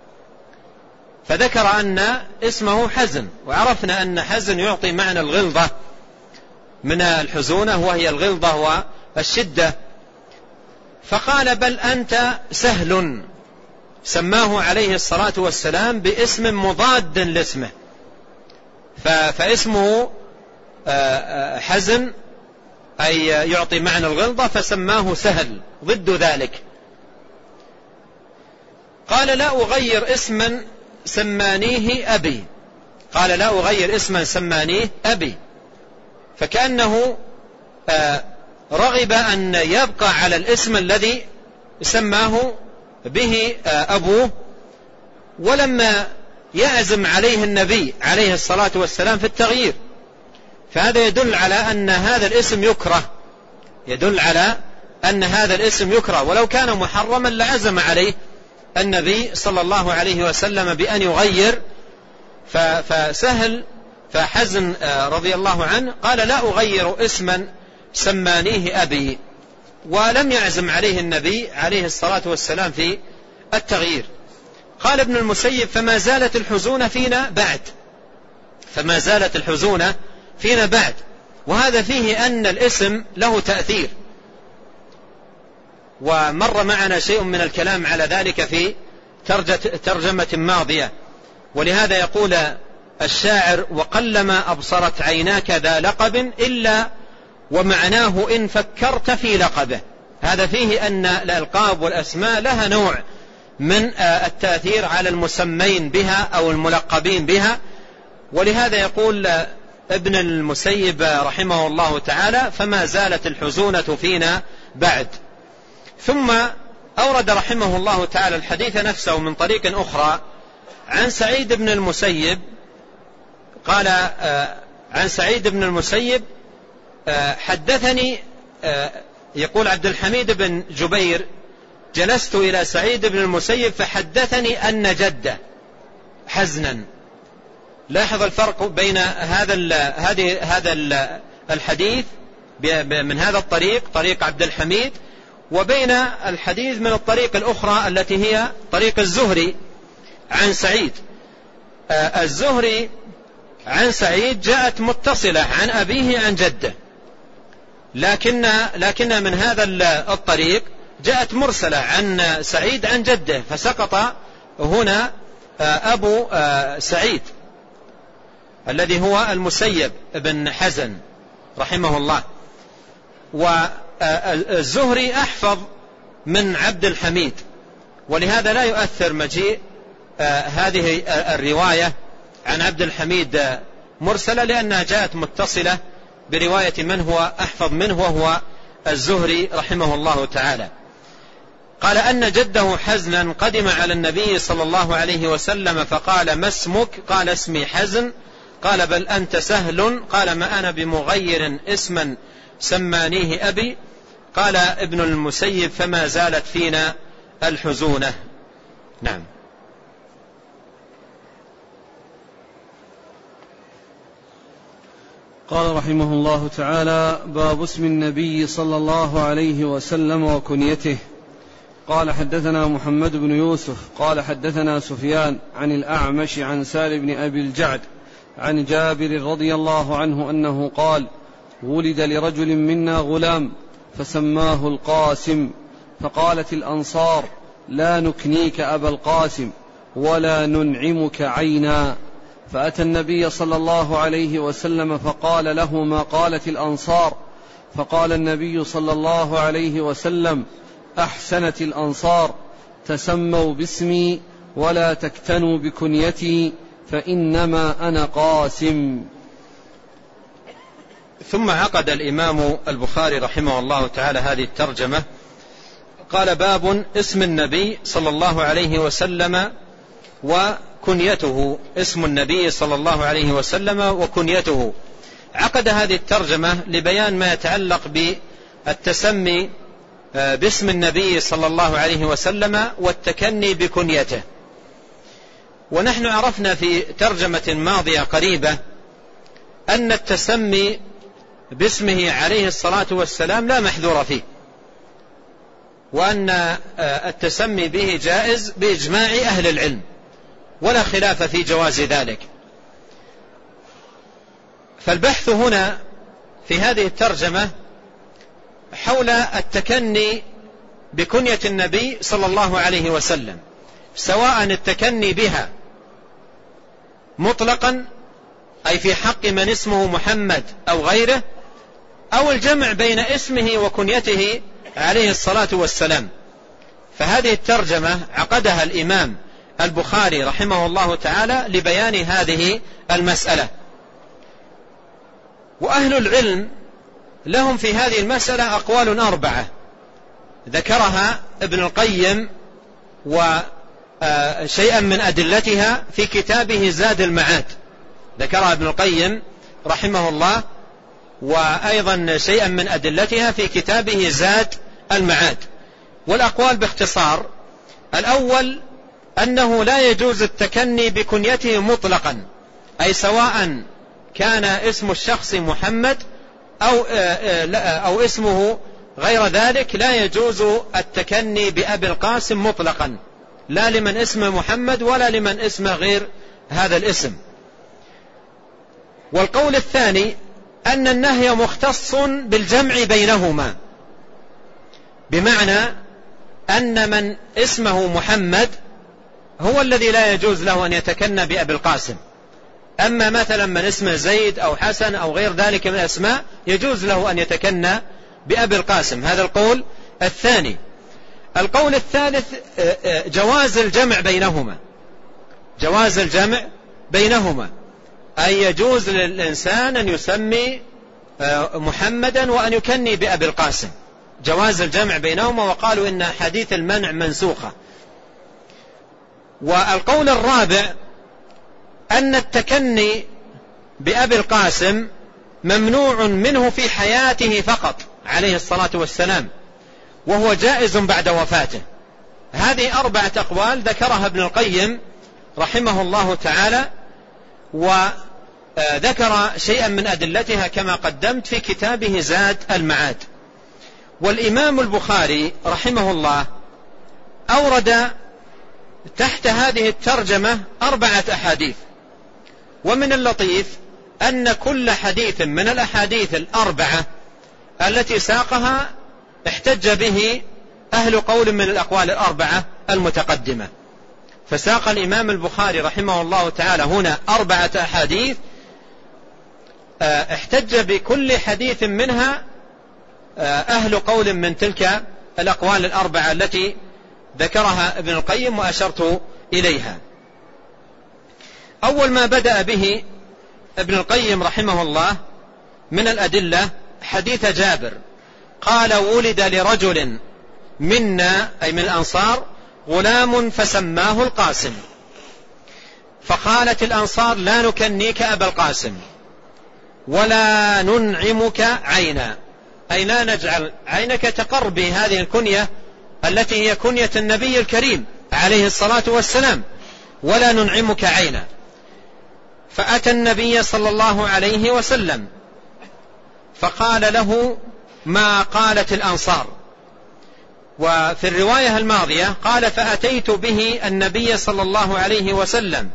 فذكر أن اسمه حزن، وعرفنا أن حزن يعطي معنى الغلظة من الحزونة وهي الغلظة والشدة. فقال بل أنت سهل، سماه عليه الصلاة والسلام باسم مضاد لاسمه، فاسمه حزن أي يعطي معنى الغلظة، فسماه سهل ضد ذلك. قال لا أغير اسما سمانيه أبي. قال لا أغير اسما سمانيه أبي، فكأنه رغب أن يبقى على الاسم الذي سماه به أبوه، ولما يعزم عليه النبي عليه الصلاة والسلام في التغيير، فهذا يدل على أن هذا الاسم يكره، يدل على أن هذا الاسم يكره، ولو كان محرما لعزم عليه النبي صلى الله عليه وسلم بأن يغير. فسهل فحزن رضي الله عنه قال لا أغير اسما سمانيه أبي، ولم يعزم عليه النبي عليه الصلاة والسلام في التغيير. قال ابن المسيب فما زالت الحزونة فينا بعد، فما زالت الحزونة فينا بعد. وهذا فيه أن الاسم له تأثير، ومر معنا شيء من الكلام على ذلك في ترجمة ماضية. ولهذا يقول الشاعر وقلما أبصرت عيناك ذا لقب إلا ومعناه إن فكرت في لقبه. هذا فيه أن الألقاب والأسماء لها نوع من التأثير على المسمين بها أو الملقبين بها. ولهذا يقول ابن المسيب رحمه الله تعالى فما زالت الحزونة فينا بعد. ثم أورد رحمه الله تعالى الحديث نفسه من طريق أخرى عن سعيد بن المسيب قال عن سعيد بن المسيب حدثني، يقول عبد الحميد بن جبير جلست إلى سعيد بن المسيب فحدثني أن جده حزنا. لاحظ الفرق بين هذا هذا الحديث من هذا الطريق طريق عبد الحميد وبين الحديث من الطريق الأخرى التي هي طريق الزهري عن سعيد. الزهري عن سعيد جاءت متصلة عن أبيه عن جده، لكن لكن من هذا الطريق جاءت مرسلة عن سعيد عن جده، فسقط هنا أبو سعيد الذي هو المسيب بن حزن رحمه الله. والزهري أحفظ من عبد الحميد، ولهذا لا يؤثر مجيء هذه الرواية عن عبد الحميد مرسلة لأنها جاءت متصلة برواية من هو أحفظ منه وهو الزهري رحمه الله تعالى. قال أن جده حزنا قدم على النبي صلى الله عليه وسلم فقال ما اسمك؟ قال اسمي حزن. قال بل أنت سهل. قال ما أنا بمغير اسما سمانيه أبي. قال ابن المسيب فما زالت فينا الحزونة. نعم. قال رحمه الله تعالى باب اسم النبي صلى الله عليه وسلم وكنيته. قال حدثنا محمد بن يوسف قال حدثنا سفيان عن الأعمش عن سالم بن أبي الجعد عن جابر رضي الله عنه أنه قال ولد لرجل منا غلام فسماه القاسم فقالت الأنصار لا نكنيك أبا القاسم ولا ننعمك عينا. فأتى النبي صلى الله عليه وسلم فقال له ما قالت الأنصار. فقال النبي صلى الله عليه وسلم أحسنت الأنصار تسموا باسمي ولا تكتنوا بكنيتي فإنما أنا قاسم. ثم عقد الإمام البخاري رحمه الله تعالى هذه الترجمة. قال باب اسم النبي صلى الله عليه وسلم وكنيته. اسم النبي صلى الله عليه وسلم وكنيته. عقد هذه الترجمة لبيان ما يتعلق بالتسمي باسم النبي صلى الله عليه وسلم والتكني بكنيته. ونحن عرفنا في ترجمة ماضية قريبة أن التسمي باسمه عليه الصلاة والسلام لا محذور فيه، وأن التسمي به جائز بإجماع أهل العلم ولا خلاف في جواز ذلك. فالبحث هنا في هذه الترجمة حول التكني بكنية النبي صلى الله عليه وسلم، سواء التكني بها مطلقا أي في حق من اسمه محمد أو غيره، أو الجمع بين اسمه وكنيته عليه الصلاة والسلام. فهذه الترجمة عقدها الإمام البخاري رحمه الله تعالى لبيان هذه المسألة. وأهل العلم لهم في هذه المسألة أقوال أربعة ذكرها ابن القيم وشيئا من أدلتها في كتابه زاد المعاد. ذكرها ابن القيم رحمه الله وأيضا شيئا من أدلتها في كتابه زاد المعاد. والأقوال باختصار: الأول أنه لا يجوز التكني بكنيته مطلقا، أي سواء كان اسم الشخص محمد أو, أو اسمه غير ذلك، لا يجوز التكني بأبي القاسم مطلقا، لا لمن اسمه محمد ولا لمن اسمه غير هذا الاسم. والقول الثاني أن النهي مختص بالجمع بينهما، بمعنى أن من اسمه محمد هو الذي لا يجوز له أن يتكنى بأبي القاسم، أما مثلا من اسمه زيد أو حسن أو غير ذلك من الأسماء يجوز له أن يتكنى بأبي القاسم. هذا القول الثاني. القول الثالث جواز الجمع بينهما، جواز الجمع بينهما أي يجوز للإنسان أن يسمي محمدا وأن يكني بأبي القاسم، جواز الجمع بينهما، وقالوا إن حديث المنع منسوخة. والقول الرابع أن التكني بأبي القاسم ممنوع منه في حياته فقط عليه الصلاة والسلام، وهو جائز بعد وفاته. هذه أربعة أقوال ذكرها ابن القيم رحمه الله تعالى، وذكر شيئا من أدلتها كما قدمت في كتابه زاد المعاد. والإمام البخاري رحمه الله أورد تحت هذه الترجمة أربعة أحاديث، ومن اللطيف أن كل حديث من الأحاديث الأربعة التي ساقها احتج به أهل قول من الأقوال الأربعة المتقدمة. فساق الإمام البخاري رحمه الله تعالى هنا أربعة أحاديث احتج بكل حديث منها أهل قول من تلك الأقوال الأربعة التي ذكرها ابن القيم وأشرت إليها. أول ما بدأ به ابن القيم رحمه الله من الأدلة حديث جابر قال ولد لرجل منا أي من الأنصار غلام فسماه القاسم، فقالت الأنصار لا نكنيك أبا القاسم ولا ننعمك عينا، أي لا نجعل عينك تقر بهذه الكنية التي هي كنية النبي الكريم عليه الصلاة والسلام، ولا ننعمك عينا. فأتى النبي صلى الله عليه وسلم فقال له ما قالت الأنصار. وفي الرواية الماضية قال فأتيت به النبي صلى الله عليه وسلم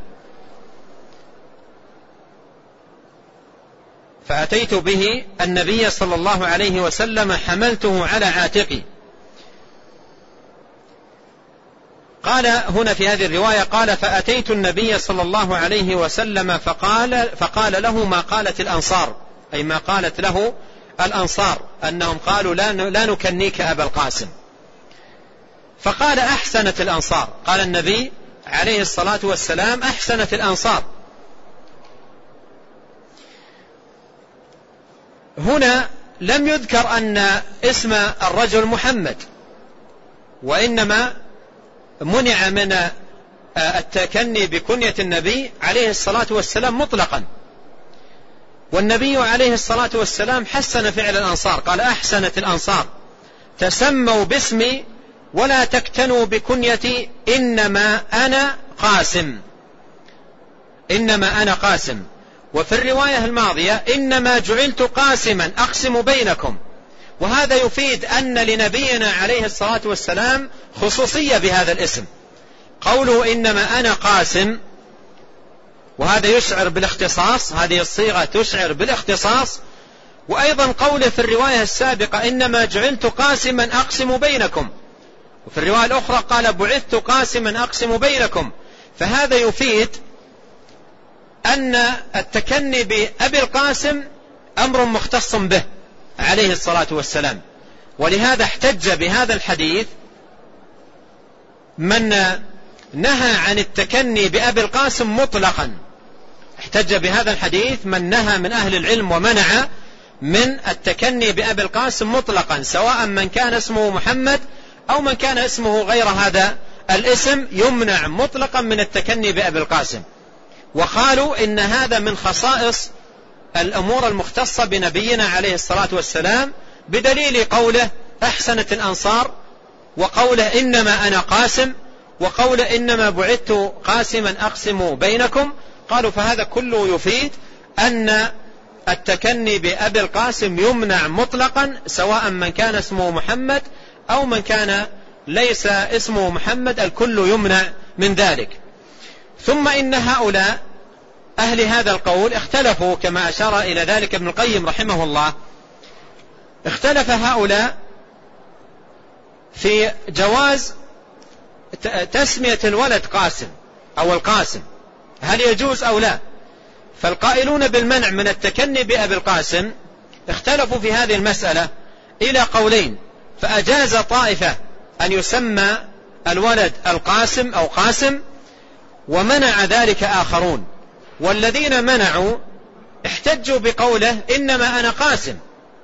فأتيت به النبي صلى الله عليه وسلم حملته على عاتقي. قال هنا في هذه الرواية قال فأتيت النبي صلى الله عليه وسلم فقال, فقال له ما قالت الأنصار، أي ما قالت له الأنصار أنهم قالوا لا, لا نكنيك أبا القاسم. فقال أحسنت الأنصار، قال النبي عليه الصلاة والسلام أحسنت الأنصار. هنا لم يذكر أن اسم الرجل محمد، وإنما منع من التكني بكنية النبي عليه الصلاة والسلام مطلقا، والنبي عليه الصلاة والسلام حسن فعل الأنصار، قال أحسنت الأنصار تسموا باسمي ولا تكتنوا بكنيتي إنما أنا قاسم، إنما أنا قاسم. وفي الرواية الماضية إنما جعلت قاسما أقسم بينكم، وهذا يفيد أن لنبينا عليه الصلاة والسلام خصوصية بهذا الاسم. قوله إنما أنا قاسم وهذا يشعر بالاختصاص، هذه الصيغة تشعر بالاختصاص. وأيضا قوله في الرواية السابقة إنما جعلت قاسما أقسم بينكم، وفي الرواية الأخرى قال بعثت قاسما أقسم بينكم، فهذا يفيد أن التكني بأبي القاسم أمر مختص به عليه الصلاة والسلام. ولهذا احتج بهذا الحديث من نهى عن التكني بأبي القاسم مطلقا، احتج بهذا الحديث من نهى من أهل العلم ومنع من التكني بأبي القاسم مطلقا، سواء من كان اسمه محمد أو من كان اسمه غير هذا الاسم، يمنع مطلقا من التكني بأبي القاسم. وقالوا إن هذا من خصائص الأمور المختصة بنبينا عليه الصلاة والسلام، بدليل قوله أحسنت الأنصار، وقوله إنما أنا قاسم، وقوله إنما بعثت قاسما أقسم بينكم. قالوا فهذا كله يفيد أن التكني بأبي القاسم يمنع مطلقا، سواء من كان اسمه محمد أو من كان ليس اسمه محمد، الكل يمنع من ذلك. ثم إن هؤلاء أهل هذا القول اختلفوا كما أشار إلى ذلك ابن القيم رحمه الله، اختلف هؤلاء في جواز تسمية الولد قاسم أو القاسم، هل يجوز أو لا؟ فالقائلون بالمنع من التكني بأبي القاسم اختلفوا في هذه المسألة إلى قولين، فأجاز طائفة أن يسمى الولد القاسم أو قاسم، ومنع ذلك آخرون. والذين منعوا احتجوا بقوله إنما أنا قاسم،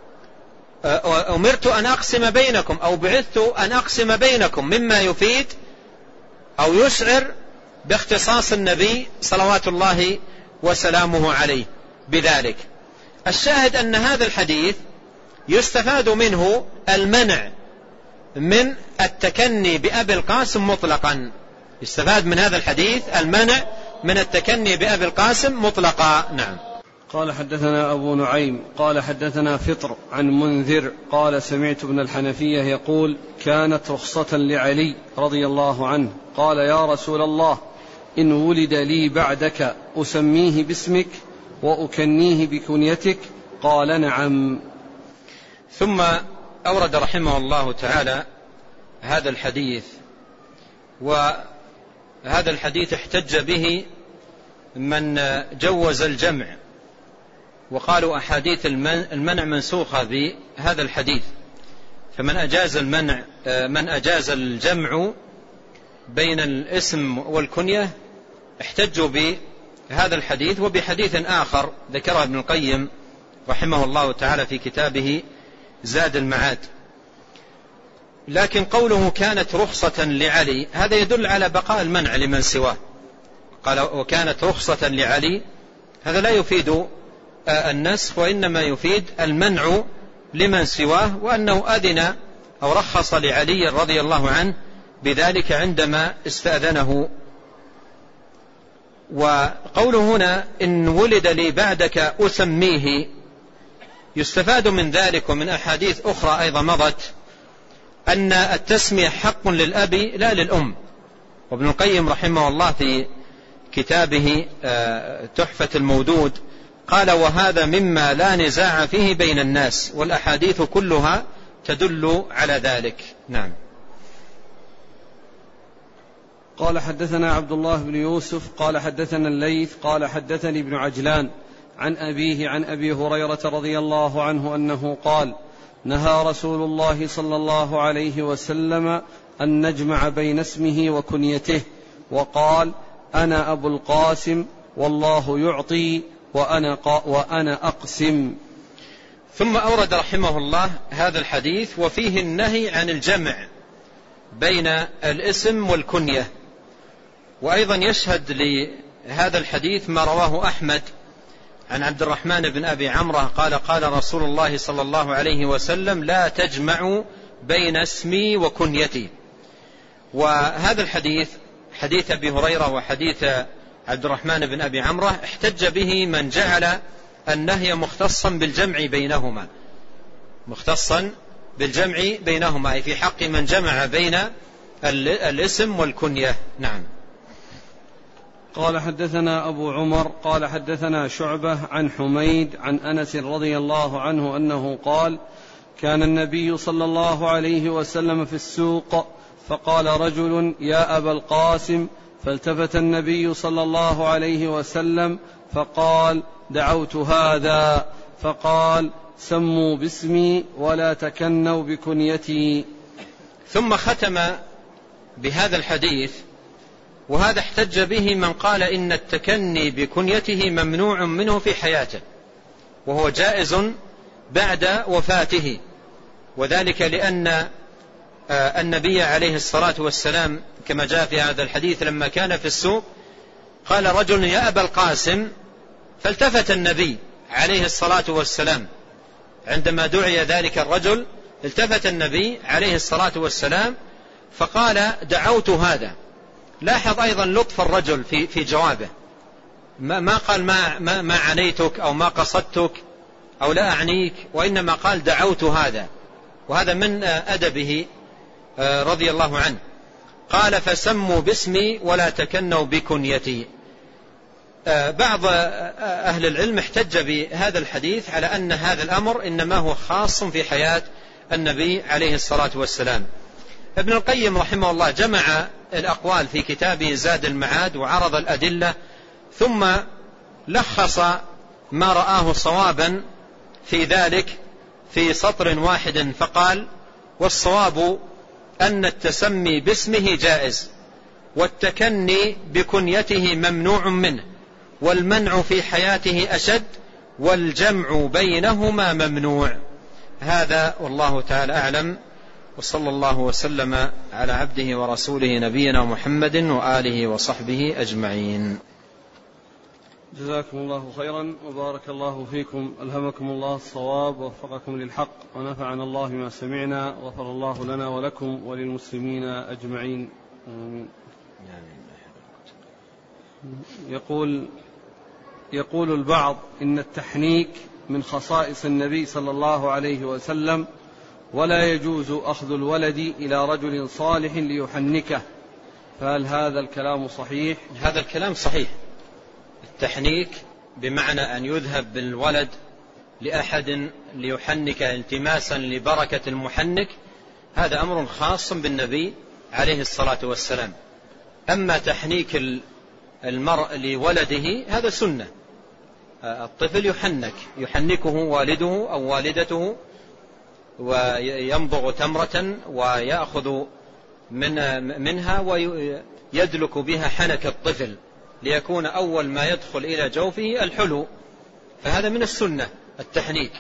أمرت أن أقسم بينكم أو بعثت أن أقسم بينكم، مما يفيد أو يشعر باختصاص النبي صلوات الله وسلامه عليه بذلك. الشاهد أن هذا الحديث يستفاد منه المنع من التكني بأبي القاسم مطلقا، يستفاد من هذا الحديث المنع من التكني بأبي القاسم مطلقا. نعم. قال حدثنا أبو نعيم قال حدثنا فطر عن منذر قال سمعت ابن الحنفية يقول كانت رخصة لعلي رضي الله عنه قال يا رسول الله إن ولد لي بعدك أسميه باسمك وأكنيه بكنيتك؟ قال نعم. ثم أورد رحمه الله تعالى هذا الحديث، وهذا الحديث احتج به من جوز الجمع، وقالوا أحاديث المنع منسوخة بهذا الحديث، فمن أجاز المنع من أجاز الجمع بين الاسم والكنية احتجوا هذا الحديث وبحديث آخر ذكره ابن القيم رحمه الله تعالى في كتابه زاد المعاد. لكن قوله كانت رخصة لعلي هذا يدل على بقاء المنع لمن سواه. قال وكانت رخصة لعلي هذا لا يفيد النسخ وإنما يفيد المنع لمن سواه، وأنه أذن أو رخص لعلي رضي الله عنه بذلك عندما استأذنه. وقوله هنا إن ولد لي بعدك أسميه يستفاد من ذلك ومن أحاديث أخرى أيضا مضت أن التسمية حق للأب لا للأم. وابن القيم رحمه الله في كتابه تحفة المودود قال وهذا مما لا نزاع فيه بين الناس والأحاديث كلها تدل على ذلك. نعم. قال حدثنا عبد الله بن يوسف قال حدثنا الليث قال حدثني ابن عجلان عن أبيه عن أبي هريرة رضي الله عنه أنه قال نهى رسول الله صلى الله عليه وسلم أن نجمع بين اسمه وكنيته، وقال أنا أبو القاسم والله يعطي وأنا, وأنا أقسم. ثم أورد رحمه الله هذا الحديث وفيه النهي عن الجمع بين الاسم والكنية. وأيضا يشهد لهذا الحديث ما رواه أحمد عن عبد الرحمن بن أبي عمرة قال قال رسول الله صلى الله عليه وسلم لا تجمعوا بين اسمي وكنيتي. وهذا الحديث حديث أبي هريرة وحديث عبد الرحمن بن أبي عمرة احتج به من جعل النهي مختصا بالجمع بينهما مختصا بالجمع بينهما أي في حق من جمع بين الاسم والكنية. نعم. قال حدثنا أبو عمر قال حدثنا شعبة عن حميد عن أنس رضي الله عنه أنه قال كان النبي صلى الله عليه وسلم في السوق فقال رجل يا أبا القاسم، فالتفت النبي صلى الله عليه وسلم فقال دعوت هذا، فقال سموا باسمي ولا تكنوا بكنيتي. ثم ختم بهذا الحديث وهذا احتج به من قال إن التكني بكنيته ممنوع منه في حياته وهو جائز بعد وفاته، وذلك لأن النبي عليه الصلاة والسلام كما جاء في هذا الحديث لما كان في السوق قال رجل يا أبا القاسم، فالتفت النبي عليه الصلاة والسلام عندما دعي ذلك الرجل التفت النبي عليه الصلاة والسلام فقال دعوت هذا. لاحظ أيضا لطف الرجل في في جوابه، ما, ما قال ما, ما, ما عنيتك أو ما قصدتك أو لا أعنيك، وإنما قال دعوت هذا، وهذا من أدبه رضي الله عنه. قال فسموا باسمي ولا تكنوا بكنيتي. بعض أهل العلم احتج بهذا الحديث على أن هذا الأمر إنما هو خاص في حياة النبي عليه الصلاة والسلام. ابن القيم رحمه الله جمع الأقوال في كتابه زاد المعاد وعرض الأدلة ثم لخص ما رآه صوابا في ذلك في سطر واحد فقال والصواب أن التسمي باسمه جائز والتكني بكنيته ممنوع منه والمنع في حياته أشد والجمع بينهما ممنوع. هذا والله تعالى أعلم، وصلى الله وسلم على عبده ورسوله نبينا محمد وآله وصحبه أجمعين. جزاكم الله خيرا وبارك الله فيكم، ألهمكم الله الصواب ووفقكم للحق ونفعنا الله ما سمعنا وغفر الله لنا ولكم وللمسلمين أجمعين. آمين. يقول يقول البعض إن التحنيك من خصائص النبي صلى الله عليه وسلم ولا يجوز أخذ الولد إلى رجل صالح ليحنكه، فهل هذا الكلام صحيح؟ هذا الكلام صحيح. التحنيك بمعنى أن يذهب بالولد لأحد ليحنك التماسا لبركة المحنك، هذا أمر خاص بالنبي عليه الصلاة والسلام. أما تحنيك المرء لولده هذا سنة، الطفل يحنك يحنكه والده أو والدته ويمضغ تمرة ويأخذ من منها ويدلك بها حنك الطفل ليكون أول ما يدخل إلى جوفه الحلو، فهذا من السنة التحنيك.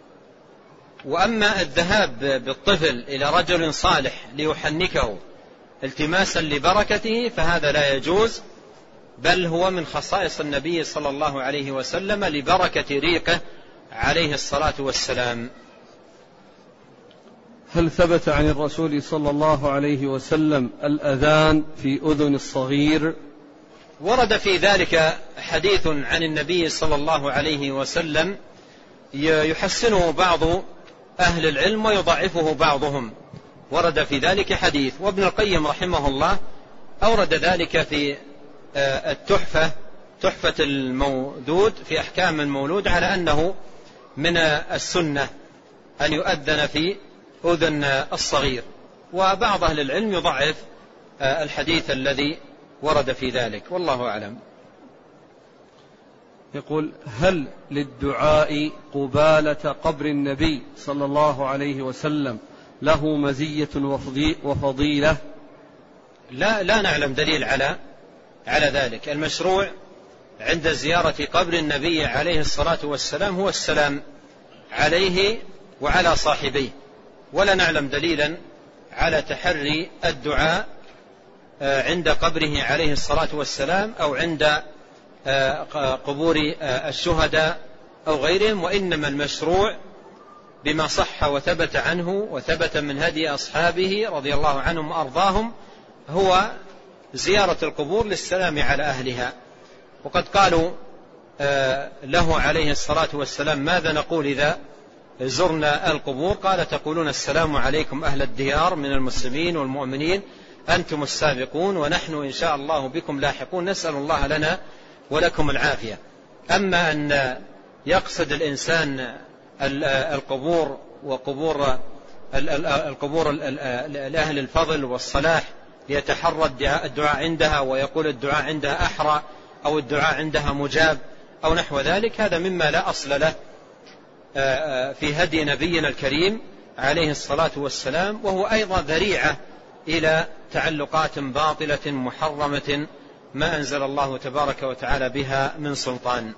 وأما الذهاب بالطفل إلى رجل صالح ليحنكه التماسا لبركته فهذا لا يجوز، بل هو من خصائص النبي صلى الله عليه وسلم لبركة ريقه عليه الصلاة والسلام. هل ثبت عن الرسول صلى الله عليه وسلم الأذان في أذن الصغير؟ ورد في ذلك حديث عن النبي صلى الله عليه وسلم يحسنه بعض أهل العلم ويضعفه بعضهم، ورد في ذلك حديث، وابن القيم رحمه الله أورد ذلك في التحفة تحفة المودود في أحكام المولود على أنه من السنة أن يؤذن في أذن الصغير، وبعض أهل العلم يضعف الحديث الذي ورد في ذلك، والله أعلم. يقول: هل للدعاء قبالة قبر النبي صلى الله عليه وسلم له مزية وفضيلة؟ لا لا نعلم دليل على على ذلك. المشروع عند زيارة قبر النبي عليه الصلاة والسلام هو السلام عليه وعلى صاحبيه، ولا نعلم دليلا على تحري الدعاء عند قبره عليه الصلاة والسلام أو عند قبور الشهداء أو غيرهم، وإنما المشروع بما صح وثبت عنه وثبت من هدي أصحابه رضي الله عنهم وأرضاهم هو زيارة القبور للسلام على أهلها. وقد قالوا له عليه الصلاة والسلام: ماذا نقول إذا زرنا القبور؟ قال: تقولون السلام عليكم أهل الديار من المسلمين والمؤمنين، أنتم السابقون ونحن إن شاء الله بكم لاحقون، نسأل الله لنا ولكم العافية. أما أن يقصد الإنسان القبور وقبور القبور لأهل الفضل والصلاح ليتحرى الدعاء عندها ويقول الدعاء عندها أحرى أو الدعاء عندها مجاب أو نحو ذلك، هذا مما لا أصل له في هدي نبينا الكريم عليه الصلاة والسلام، وهو أيضا ذريعة إلى تعلقات باطلة محرمة ما أنزل الله تبارك وتعالى بها من سلطان.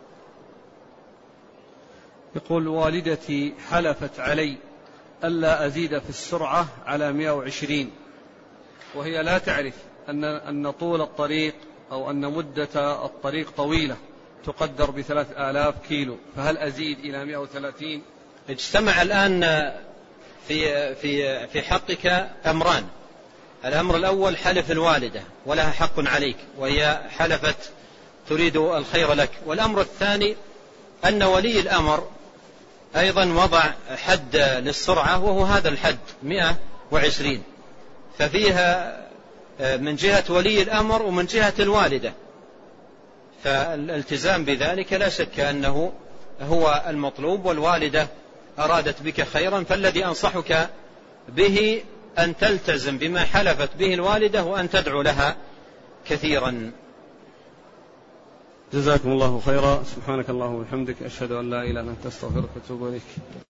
يقول: والدتي حلفت علي ألا أزيد في السرعة على مئة وعشرين، وهي لا تعرف أن أن طول الطريق أو أن مدة الطريق طويلة تقدر بثلاث آلاف كيلو، فهل أزيد إلى مئة وثلاثين؟ اجتمع الآن في في في حقك أمران. الأمر الأول حلف الوالدة ولها حق عليك وهي حلفت تريد الخير لك، والأمر الثاني أن ولي الأمر أيضا وضع حد للسرعة وهو هذا الحد مئة وعشرين، ففيها من جهة ولي الأمر ومن جهة الوالدة، فالالتزام بذلك لا شك أنه هو المطلوب، والوالدة أرادت بك خيرا، فالذي أنصحك به أن تلتزم بما حلفت به الوالدة وأن تدعو لها كثيرا. جزاكم الله خيرا. سبحانك اللهم وبحمدك، أشهد أن لا إله إلا أنت، أستغفرك وأتوب إليك.